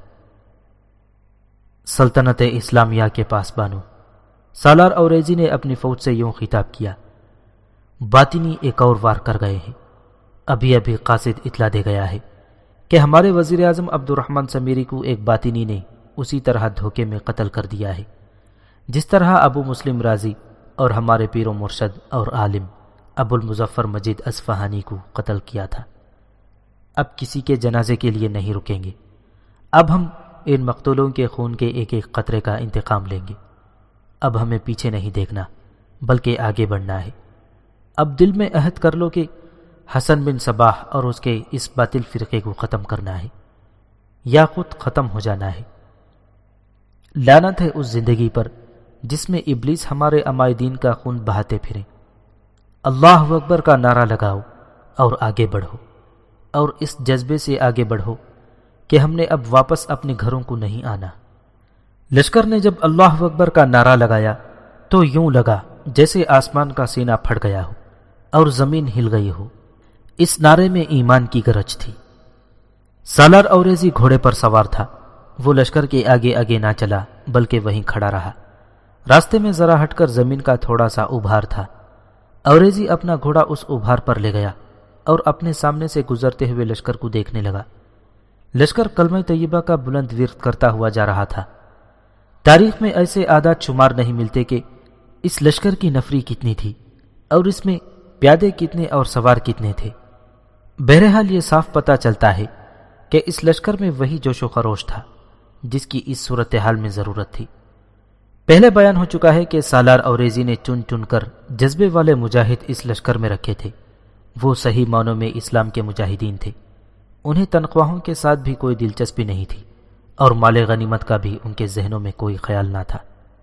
A: سلطنت اسلامیہ کے پاسبانوں، سالار اوریزی نے اپنی فوج سے یوں خطاب کیا، باطنی ایک اور وار کر گئے ہیں۔ ابھی ابھی قاصد اطلاع دے گیا ہے کہ ہمارے وزیر اعظم عبد الرحمن سمیری کو ایک باطنی نے اسی طرح دھوکے میں قتل کر دیا ہے جس طرح ابو مسلم رازی اور ہمارے پیر و مرشد اور عالم ابو المظفر مجید اصفہانی کو قتل کیا تھا۔ اب کسی کے جنازے کے لیے نہیں رکیں گے۔ اب ہم ان مقتولوں کے خون کے ایک ایک قطرے کا انتقام لیں گے۔ اب ہمیں پیچھے نہیں دیکھنا بلکہ آگے بڑھنا ہے۔ اب دل میں عہد کر لو کہ حسن بن صباح اور اس کے اس باطل فرقے کو ختم کرنا ہے یا خود ختم ہو جانا ہے۔ لعنت ہے اس زندگی پر جس میں ابلیس ہمارے عمائدین کا خون بہاتے پھرے۔ اللہ اکبر کا نعرہ لگاؤ اور آگے بڑھو، اور اس جذبے سے آگے بڑھو کہ ہم نے اب واپس اپنے گھروں کو نہیں آنا۔ لشکر نے جب اللہ اکبر کا نعرہ لگایا تو یوں لگا جیسے آسمان کا سینہ پھٹ گیا ہو اور زمین ہل گئی ہو۔ اس نعرے میں ایمان کی گرج تھی۔ سالار اوریزی گھوڑے پر سوار تھا۔ وہ لشکر کے آگے آگے نہ چلا بلکہ وہیں کھڑا رہا۔ راستے میں ذرا ہٹ کر زمین کا تھوڑا سا ابھار تھا۔ اوریزی اپنا گھوڑا اس ابھار پر لے گیا اور اپنے سامنے سے گزرتے ہوئے لشکر کو دیکھنے لگا۔ لشکر کلمہ طیبہ کا بلند ورد کرتا ہوا جا رہا تھا۔ تاریخ میں ایسے اعداد شمار نہیں ملتے کہ اس لشکر کی نفری کتنی تھی اور اس میں پیادے کتنے اور سوار کتنے تھے۔ بہرحال یہ صاف پتہ چلتا ہے کہ اس لشکر میں وہی جوش و خروش تھا جس کی اس صورتحال میں ضرورت تھی۔ پہلے بیان ہو چکا ہے کہ سالار اوریزی نے چن چن کر جذبے والے مجاہد اس لشکر میں رکھے تھے۔ وہ صحیح معنوں میں اسلام کے مجاہدین تھے۔ انہیں تنخواہوں کے ساتھ بھی کوئی دلچسپی نہیں تھی اور مال غنیمت کا بھی ان کے ذہنوں میں کوئی خیال نہ تھا۔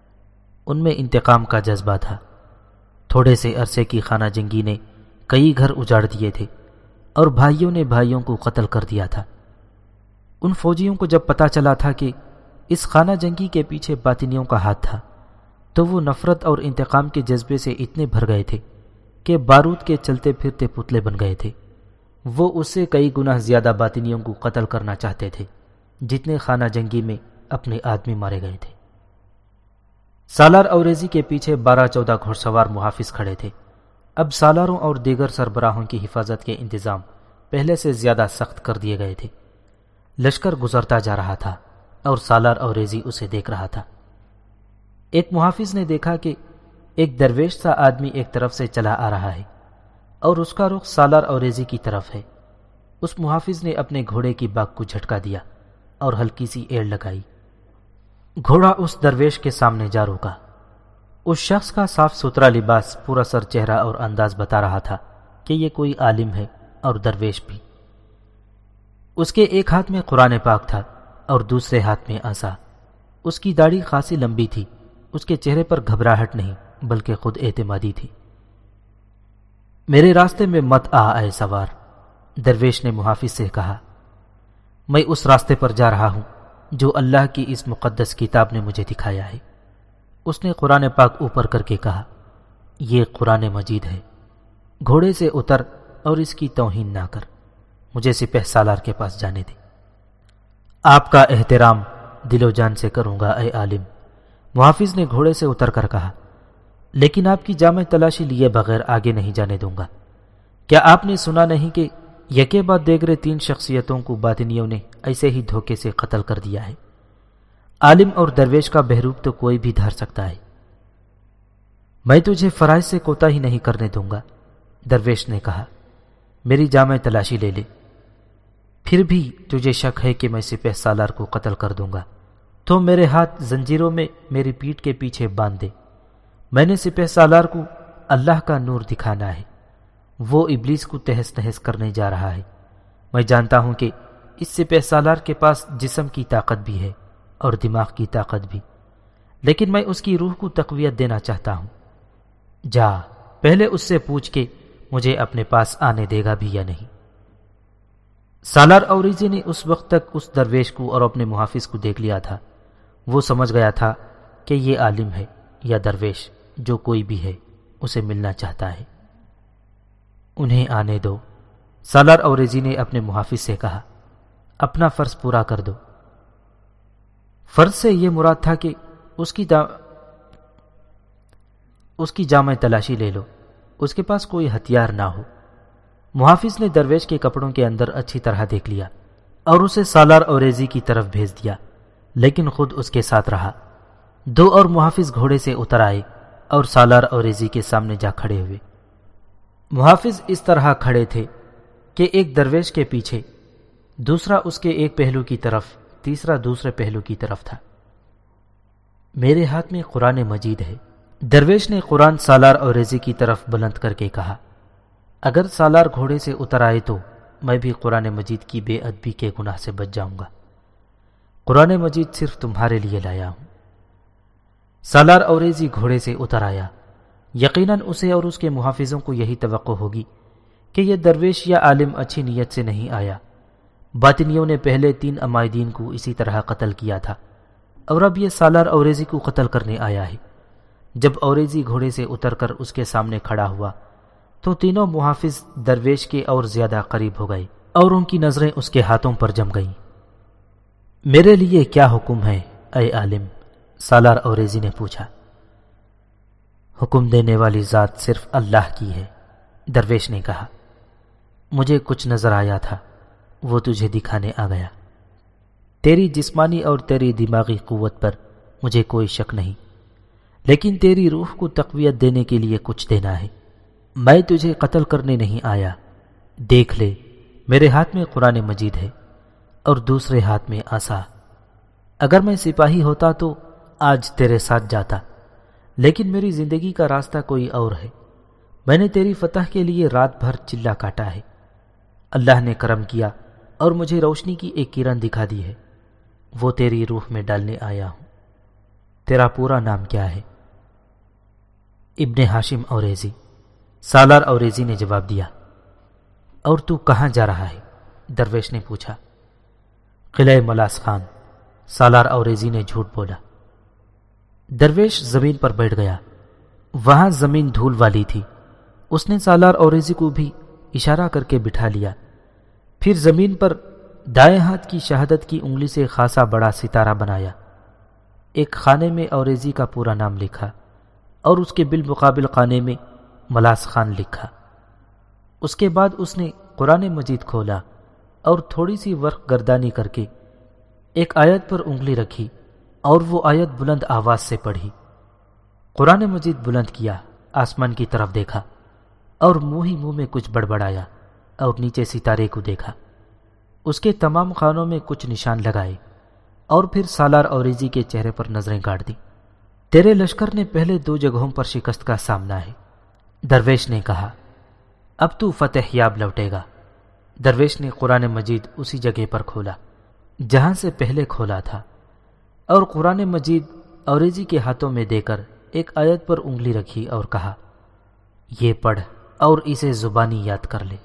A: ان میں انتقام کا جذبہ تھا۔ تھوڑے سے عرصے کی خانہ جنگی نے کئی گھر اجاڑ دیے تھے اور بھائیوں نے بھائیوں کو قتل کر دیا تھا۔ ان فوجیوں کو جب پتہ چلا تھا کہ اس خانہ جنگی کے پیچھے باطنیوں کا ہاتھ تھا تو وہ نفرت اور انتقام کے جذبے سے اتنے بھر گئے تھے کہ بارود کے چلتے پھرتے پتلے بن گئے تھے۔ وہ اس سے کئی گنا زیادہ باطنیوں کو قتل کرنا چاہتے تھے جتنے خانہ جنگی میں اپنے آدمی مارے گئے تھے۔ سالار اوریزی کے پیچھے 12-14 گھوڑ سوار محافظ کھڑے تھے۔ اب سالاروں اور دیگر سربراہوں کی حفاظت کے انتظام پہلے سے زیادہ سخت کر دیے گئے تھے۔ لشکر گزرتا جا رہا تھا اور سالار اوریزی اسے دیکھ رہا تھا۔ ایک محافظ نے دیکھا کہ ایک درویش سا آدمی ایک طرف سے چلا آ رہا ہے اور اس کا رخ سالار اوریزی کی طرف ہے۔ اس محافظ نے اپنے گھوڑے کی باگ کو جھٹکا دیا اور ہلکی سی ایڑ لگائی۔ گھوڑا اس درویش کے سامنے جا روکا۔ اس شخص کا صاف ستھرا لباس پورا سر چہرہ اور انداز بتا رہا تھا کہ یہ کوئی عالم ہے اور درویش بھی۔ اس کے ایک ہاتھ میں قرآن پاک تھا اور دوسرے ہاتھ میں عصا۔ اس کی داڑھی خاصی لمبی تھی۔ اس کے چہرے پر گھبراہٹ نہیں بلکہ خود اعتمادی تھی۔ میرے راستے میں مت آ اے سوار، درویش نے محافظ سے کہا۔ میں اس راستے پر جا رہا ہوں جو اللہ کی اس مقدس کتاب نے مجھے دکھایا ہے۔ اس نے قرآن پاک اوپر کر کے کہا، یہ قرآن مجید ہے۔ گھوڑے سے اتر اور اس کی توہین نہ کر، مجھے سپہ سالار کے پاس جانے دے۔ آپ کا احترام دل و جان سے کروں گا اے عالم، محافظ نے گھوڑے سے اتر کر کہا، لیکن آپ کی جامع تلاشی لیے بغیر آگے نہیں جانے دوں گا۔ کیا آپ نے سنا نہیں کہ یکے بعد دیگرے 3 شخصیتوں کو باطنیوں نے ایسے ہی دھوکے سے قتل کر دیا ہے؟ عالم اور درویش کا بہروپ تو کوئی بھی دھر سکتا ہے۔ میں تجھے فرائض سے کوتاہی نہیں کرنے دوں گا، درویش نے کہا۔ میری جامع تلاشی لے لے، پھر بھی تجھے شک ہے کہ میں سپہ سالار کو قتل کر دوں گا تو میرے ہاتھ زنجیروں میں میری پیٹھ کے پیچھے باندھ دے۔ میں نے سپہ سالار کو اللہ کا نور دکھانا ہے، وہ ابلیس کو تہس نہس کرنے جا رہا ہے۔ میں جانتا ہوں کہ اس سپہ سالار کے پاس جسم کی طاقت بھی ہے اور دماغ کی طاقت بھی، لیکن میں اس کی روح کو تقویت دینا چاہتا ہوں۔ جا، پہلے اس سے پوچھ کہ مجھے اپنے پاس آنے دے گا بھی یا نہیں۔ سالار اوریزی نے اس وقت تک اس درویش کو اور اپنے محافظ کو دیکھ لیا تھا۔ وہ سمجھ گیا تھا کہ یہ عالم ہے یا درویش، جو کوئی بھی ہے اسے ملنا چاہتا ہے۔ انہیں آنے دو، سالار اوریزی نے اپنے محافظ سے کہا۔ اپنا فرض پورا کر دو۔ فرض سے یہ مراد تھا کہ اس کی جامع تلاشی لے لو، اس کے پاس کوئی ہتھیار نہ ہو۔ محافظ نے درویش کے کپڑوں کے اندر اچھی طرح دیکھ لیا اور اسے سالار اوریزی کی طرف بھیج دیا، لیکن خود اس کے ساتھ رہا۔ 2 اور محافظ گھوڑے سے اتر آئے اور سالار اوریزی کے سامنے جا کھڑے ہوئے۔ محافظ اس طرح کھڑے تھے کہ ایک درویش کے پیچھے، دوسرا اس کے ایک پہلو کی طرف، تیسرا دوسرے پہلو کی طرف تھا۔ میرے ہاتھ میں قرآن مجید ہے، درویش نے قرآن سالار اوریزی کی طرف بلند کر کے کہا۔ اگر سالار گھوڑے سے اتر آئے تو میں بھی قرآن مجید کی بے ادبی کے گناہ سے بچ جاؤں گا۔ قرآن مجید صرف تمہارے لیے لایا ہوں۔ سالار اوریزی گھوڑے سے اتر آیا۔ یقیناً اسے اور اس کے محافظوں کو یہی توقع ہوگی کہ یہ درویش یا عالم اچھی نیت سے نہیں آیا۔ باطنیوں نے پہلے 3 عمائدین کو اسی طرح قتل کیا تھا اور اب یہ سالار اوریزی کو قتل کرنے آیا ہے۔ جب اوریزی گھوڑے سے اتر کر اس کے سامنے کھڑا ہوا تو تینوں محافظ درویش کے اور زیادہ قریب ہو گئے اور ان کی نظریں اس کے ہاتھوں پر جم گئیں۔ میرے لیے کیا حکم ہے اے عالم؟ سالار اوریزی نے پوچھا۔ حکم دینے والی ذات صرف اللہ کی ہے، درویش نے کہا۔ مجھے کچھ نظر آیا تھا، وہ تجھے دکھانے آ گیا۔ تیری جسمانی اور تیری دماغی قوت پر مجھے کوئی شک نہیں، لیکن تیری روح کو تقویت دینے کے لیے کچھ دینا ہے۔ میں تجھے قتل کرنے نہیں آیا۔ دیکھ لے، میرے ہاتھ میں قرآن مجید ہے اور دوسرے ہاتھ میں عصا۔ اگر میں سپاہی ہوتا تو آج تیرے ساتھ جاتا، لیکن میری زندگی کا راستہ کوئی اور ہے۔ میں نے تیری فتح کے لیے رات بھر چلا کاٹا ہے۔ اللہ نے کرم کیا اور مجھے روشنی کی ایک کرن دکھا دی ہے، وہ تیری روح میں ڈالنے آیا ہوں۔ تیرا پورا نام کیا ہے؟ ابن ہاشم اوریزی، سالار اوریزی نے جواب دیا۔ اور تو کہاں جا رہا ہے؟ درویش نے پوچھا۔ قلعہ ملاس خان، سالار اوریزی نے جھوٹ بولا۔ درویش زمین پر بیٹھ گیا۔ وہاں زمین دھول والی تھی۔ اس نے سالار اوریزی کو بھی اشارہ کر کے بٹھا لیا، پھر زمین پر دائیں ہاتھ کی شہادت کی انگلی سے خاصا بڑا ستارہ بنایا ایک خانے میں اوریزی کا پورا نام لکھا اور اس کے بالمقابل خانے میں ملاس خان لکھا۔ اس کے بعد اس نے قرآن مجید کھولا اور تھوڑی سی ورق گردانی کر کے ایک آیت پر انگلی رکھی اور وہ آیت بلند آواز سے پڑھی۔ قرآن مجید بلند کیا، آسمان کی طرف دیکھا اور منہ ہی منہ میں کچھ بڑبڑایا اور نیچے ستارے کو دیکھا۔ اس کے تمام خانوں میں کچھ نشان لگائے اور پھر سالار اوریزی کے چہرے پر نظریں گاڑ دی۔ تیرے لشکر نے پہلے 2 جگہوں پر شکست کا سامنا ہے، درویش نے کہا۔ اب تو فتح یاب لوٹے گا۔ درویش نے قرآن مجید اسی جگہ پر کھولا جہاں سے پہلے کھولا تھا اور قرآن مجید اوریزی کے ہاتھوں میں دے کر ایک آیت پر انگلی رکھی اور کہا، یہ پڑھ اور اسے زبانی یاد کر لے۔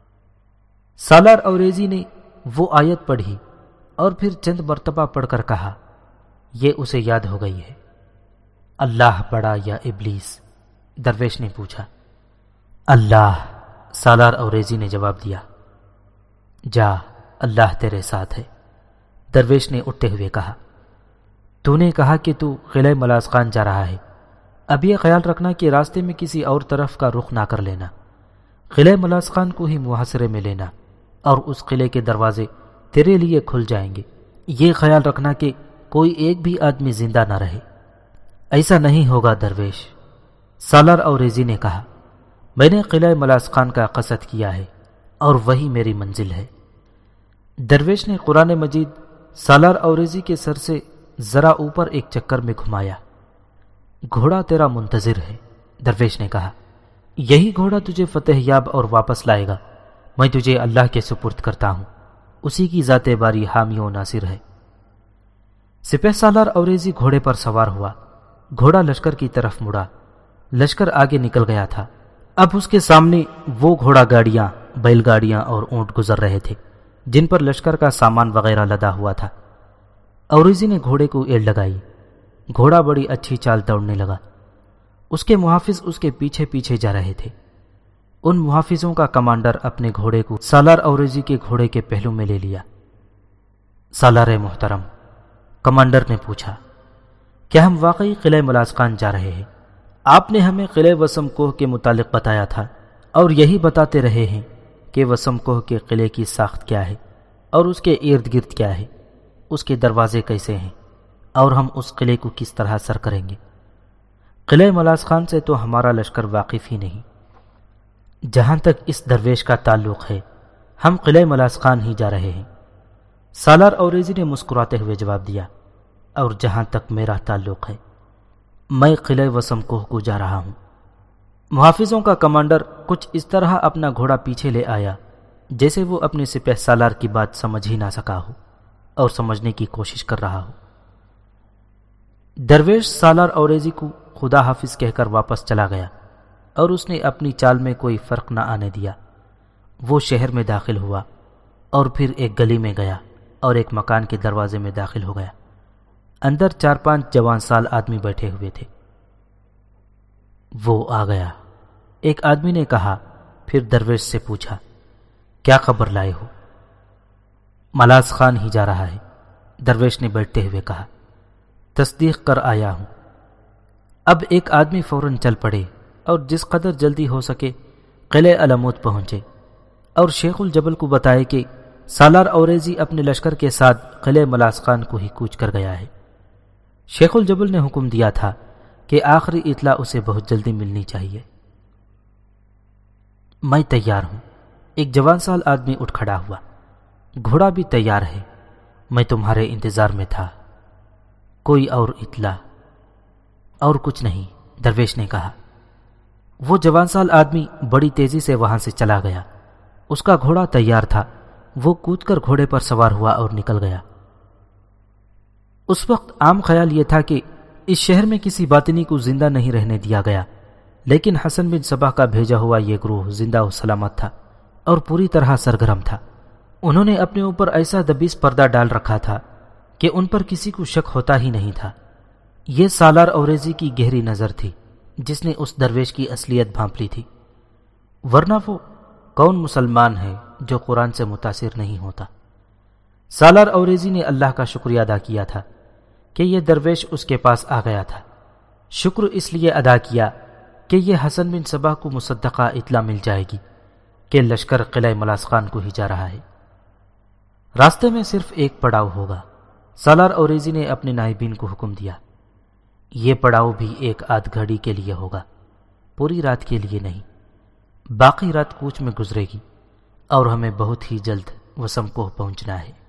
A: سالار اوریزی نے وہ آیت پڑھی اور پھر چند مرتبہ پڑھ کر کہا، یہ اسے یاد ہو گئی ہے۔ اللہ بڑا یا ابلیس؟ درویش نے پوچھا۔ اللہ، سالار اوریزی نے جواب دیا۔ جا، اللہ تیرے ساتھ ہے، درویش نے اٹھتے ہوئے کہا۔ تو نے کہا کہ تو قلعہ ملاس خان جا رہا ہے، اب یہ خیال رکھنا کہ راستے میں کسی اور طرف کا رخ نہ کر لینا، قلعہ ملاس خان کو ہی محاصرے میں لینا اور اس قلعے کے دروازے تیرے لیے کھل جائیں گے۔ یہ خیال رکھنا کہ کوئی ایک بھی آدمی زندہ نہ رہے۔ ایسا نہیں ہوگا درویش، سالار اوریزی نے کہا۔ میں نے قلعہ ملاس خان کا قصد کیا ہے اور وہی میری منزل ہے۔ درویش نے قرآن مجید سالار اوریزی کے سر سے ذرا اوپر ایک چکر میں گھمایا۔ گھوڑا تیرا منتظر ہے، درویش نے کہا۔ یہی گھوڑا تجھے فتح یاب اور واپس لائے گا۔ میں تجھے اللہ کے سپرد کرتا ہوں، اسی کی ذات باری حامی و ناصر ہے۔ سپہ سالار اوریزی گھوڑے پر سوار ہوا، گھوڑا لشکر کی طرف مڑا، لشکر آگے نکل گیا تھا۔ اب اس کے سامنے وہ گھوڑا گاڑیاں، بیل گاڑیاں اور اونٹ گزر رہے تھے جن پر لشکر کا سامان وغیرہ لدا ہوا تھا۔ اوریزی نے گھوڑے کو ایڑ لگائی، گھوڑا بڑی اچھی چال دوڑنے لگا۔ اس کے محافظ اس کے پیچھے پیچھے جا رہے تھے۔ ان محافظوں کا کمانڈر اپنے گھوڑے کو سالار اوریزی کے گھوڑے کے پہلو میں لے لیا۔ سالار محترم، کمانڈر نے پوچھا، کیا ہم واقعی قلعہ ملاس خان جا رہے ہیں؟ آپ نے ہمیں قلعہ وسم کوہ کے متعلق بتایا تھا اور یہی بتاتے رہے ہیں کہ وسم کوہ کے قلعے کی ساخت کیا ہے اور اس کے ارد گرد کیا ہے، اس کے دروازے کیسے ہیں اور ہم اس قلعے کو کس طرح سر کریں گے۔ قلعہ ملاس خان سے تو ہمارا لشکر واقف ہی نہیں۔ جہاں تک اس درویش کا تعلق ہے، ہم قلعہ ملاس خان ہی جا رہے ہیں، سالار اوریزی نے مسکراتے ہوئے جواب دیا۔ اور جہاں تک میرا تعلق ہے، میں قلعہ وسم کوہ کو جا رہا ہوں۔ محافظوں کا کمانڈر کچھ اس طرح اپنا گھوڑا پیچھے لے آیا جیسے وہ اپنے سپہ سالار کی بات سمجھ ہی نہ سکا ہو اور سمجھنے کی کوشش کر رہا ہو۔ درویش سالار اوریزی کو خدا حافظ کہہ کر واپس چلا گیا اور اس نے اپنی چال میں کوئی فرق نہ آنے دیا۔ وہ شہر میں داخل ہوا اور پھر ایک گلی میں گیا اور ایک مکان کے دروازے میں داخل ہو گیا۔ اندر 4-5 جوان سال آدمی بیٹھے ہوئے تھے۔ وہ آ گیا، ایک آدمی نے کہا، پھر درویش سے پوچھا، کیا خبر لائے ہو؟ ملاس خان ہی جا رہا ہے، درویش نے بیٹھتے ہوئے کہا۔ تصدیق کر آیا ہوں۔ اب ایک آدمی فوراً چل پڑے اور جس قدر جلدی ہو سکے قلعہ علموت پہنچے اور شیخ الجبل کو بتائے کہ سالار اوریزی اپنے لشکر کے ساتھ قلعہ ملاس خان کو ہی کوچ کر گیا ہے۔ شیخ الجبل نے حکم دیا تھا کہ آخری اطلاع اسے بہت جلدی ملنی چاہیے۔ میں تیار ہوں، ایک جوان سال آدمی اٹھ کھڑا ہوا۔ گھوڑا بھی تیار ہے، میں تمہارے انتظار میں تھا۔ کوئی اور اطلاع؟ اور کچھ نہیں، درویش نے کہا۔ وہ جوان سال آدمی بڑی تیزی سے وہاں سے چلا گیا۔ اس کا گھوڑا تیار تھا، وہ کود کر گھوڑے پر سوار ہوا اور نکل گیا۔ اس وقت عام خیال یہ تھا کہ اس شہر میں کسی باطنی کو زندہ نہیں رہنے دیا گیا، لیکن حسن بن صبح کا بھیجا ہوا یہ گروہ زندہ و سلامت تھا اور پوری طرح سرگرم تھا۔ انہوں نے اپنے اوپر ایسا دبیس پردہ ڈال رکھا تھا کہ ان پر کسی کو شک ہوتا ہی نہیں تھا۔ یہ سالار اوریزی کی گہری نظر تھی جس نے اس درویش کی اصلیت بھانپ لی تھی، ورنہ وہ کون مسلمان ہے جو قرآن سے متاثر نہیں ہوتا؟ سالار اوریزی نے اللہ کا شکریہ ادا کیا تھا کہ یہ درویش اس کے پاس آ گیا تھا۔ شکر اس لیے ادا کیا کہ یہ حسن بن صبا کو مصدقہ اطلاع مل جائے گی کہ لشکر قلعہ ملاسخان کو ہی جا رہا ہے۔ راستے میں صرف ایک پڑاؤ ہوگا۔ سالار اوریزی نے اپنے نائبین کو حکم دیا، یہ پڑاؤ بھی ایک آدھ گھڑی کے لیے ہوگا، پوری رات کے لیے نہیں۔ باقی رات کوچ میں گزرے گی اور ہمیں بہت ہی جلد وسم کوہ پہنچنا ہے۔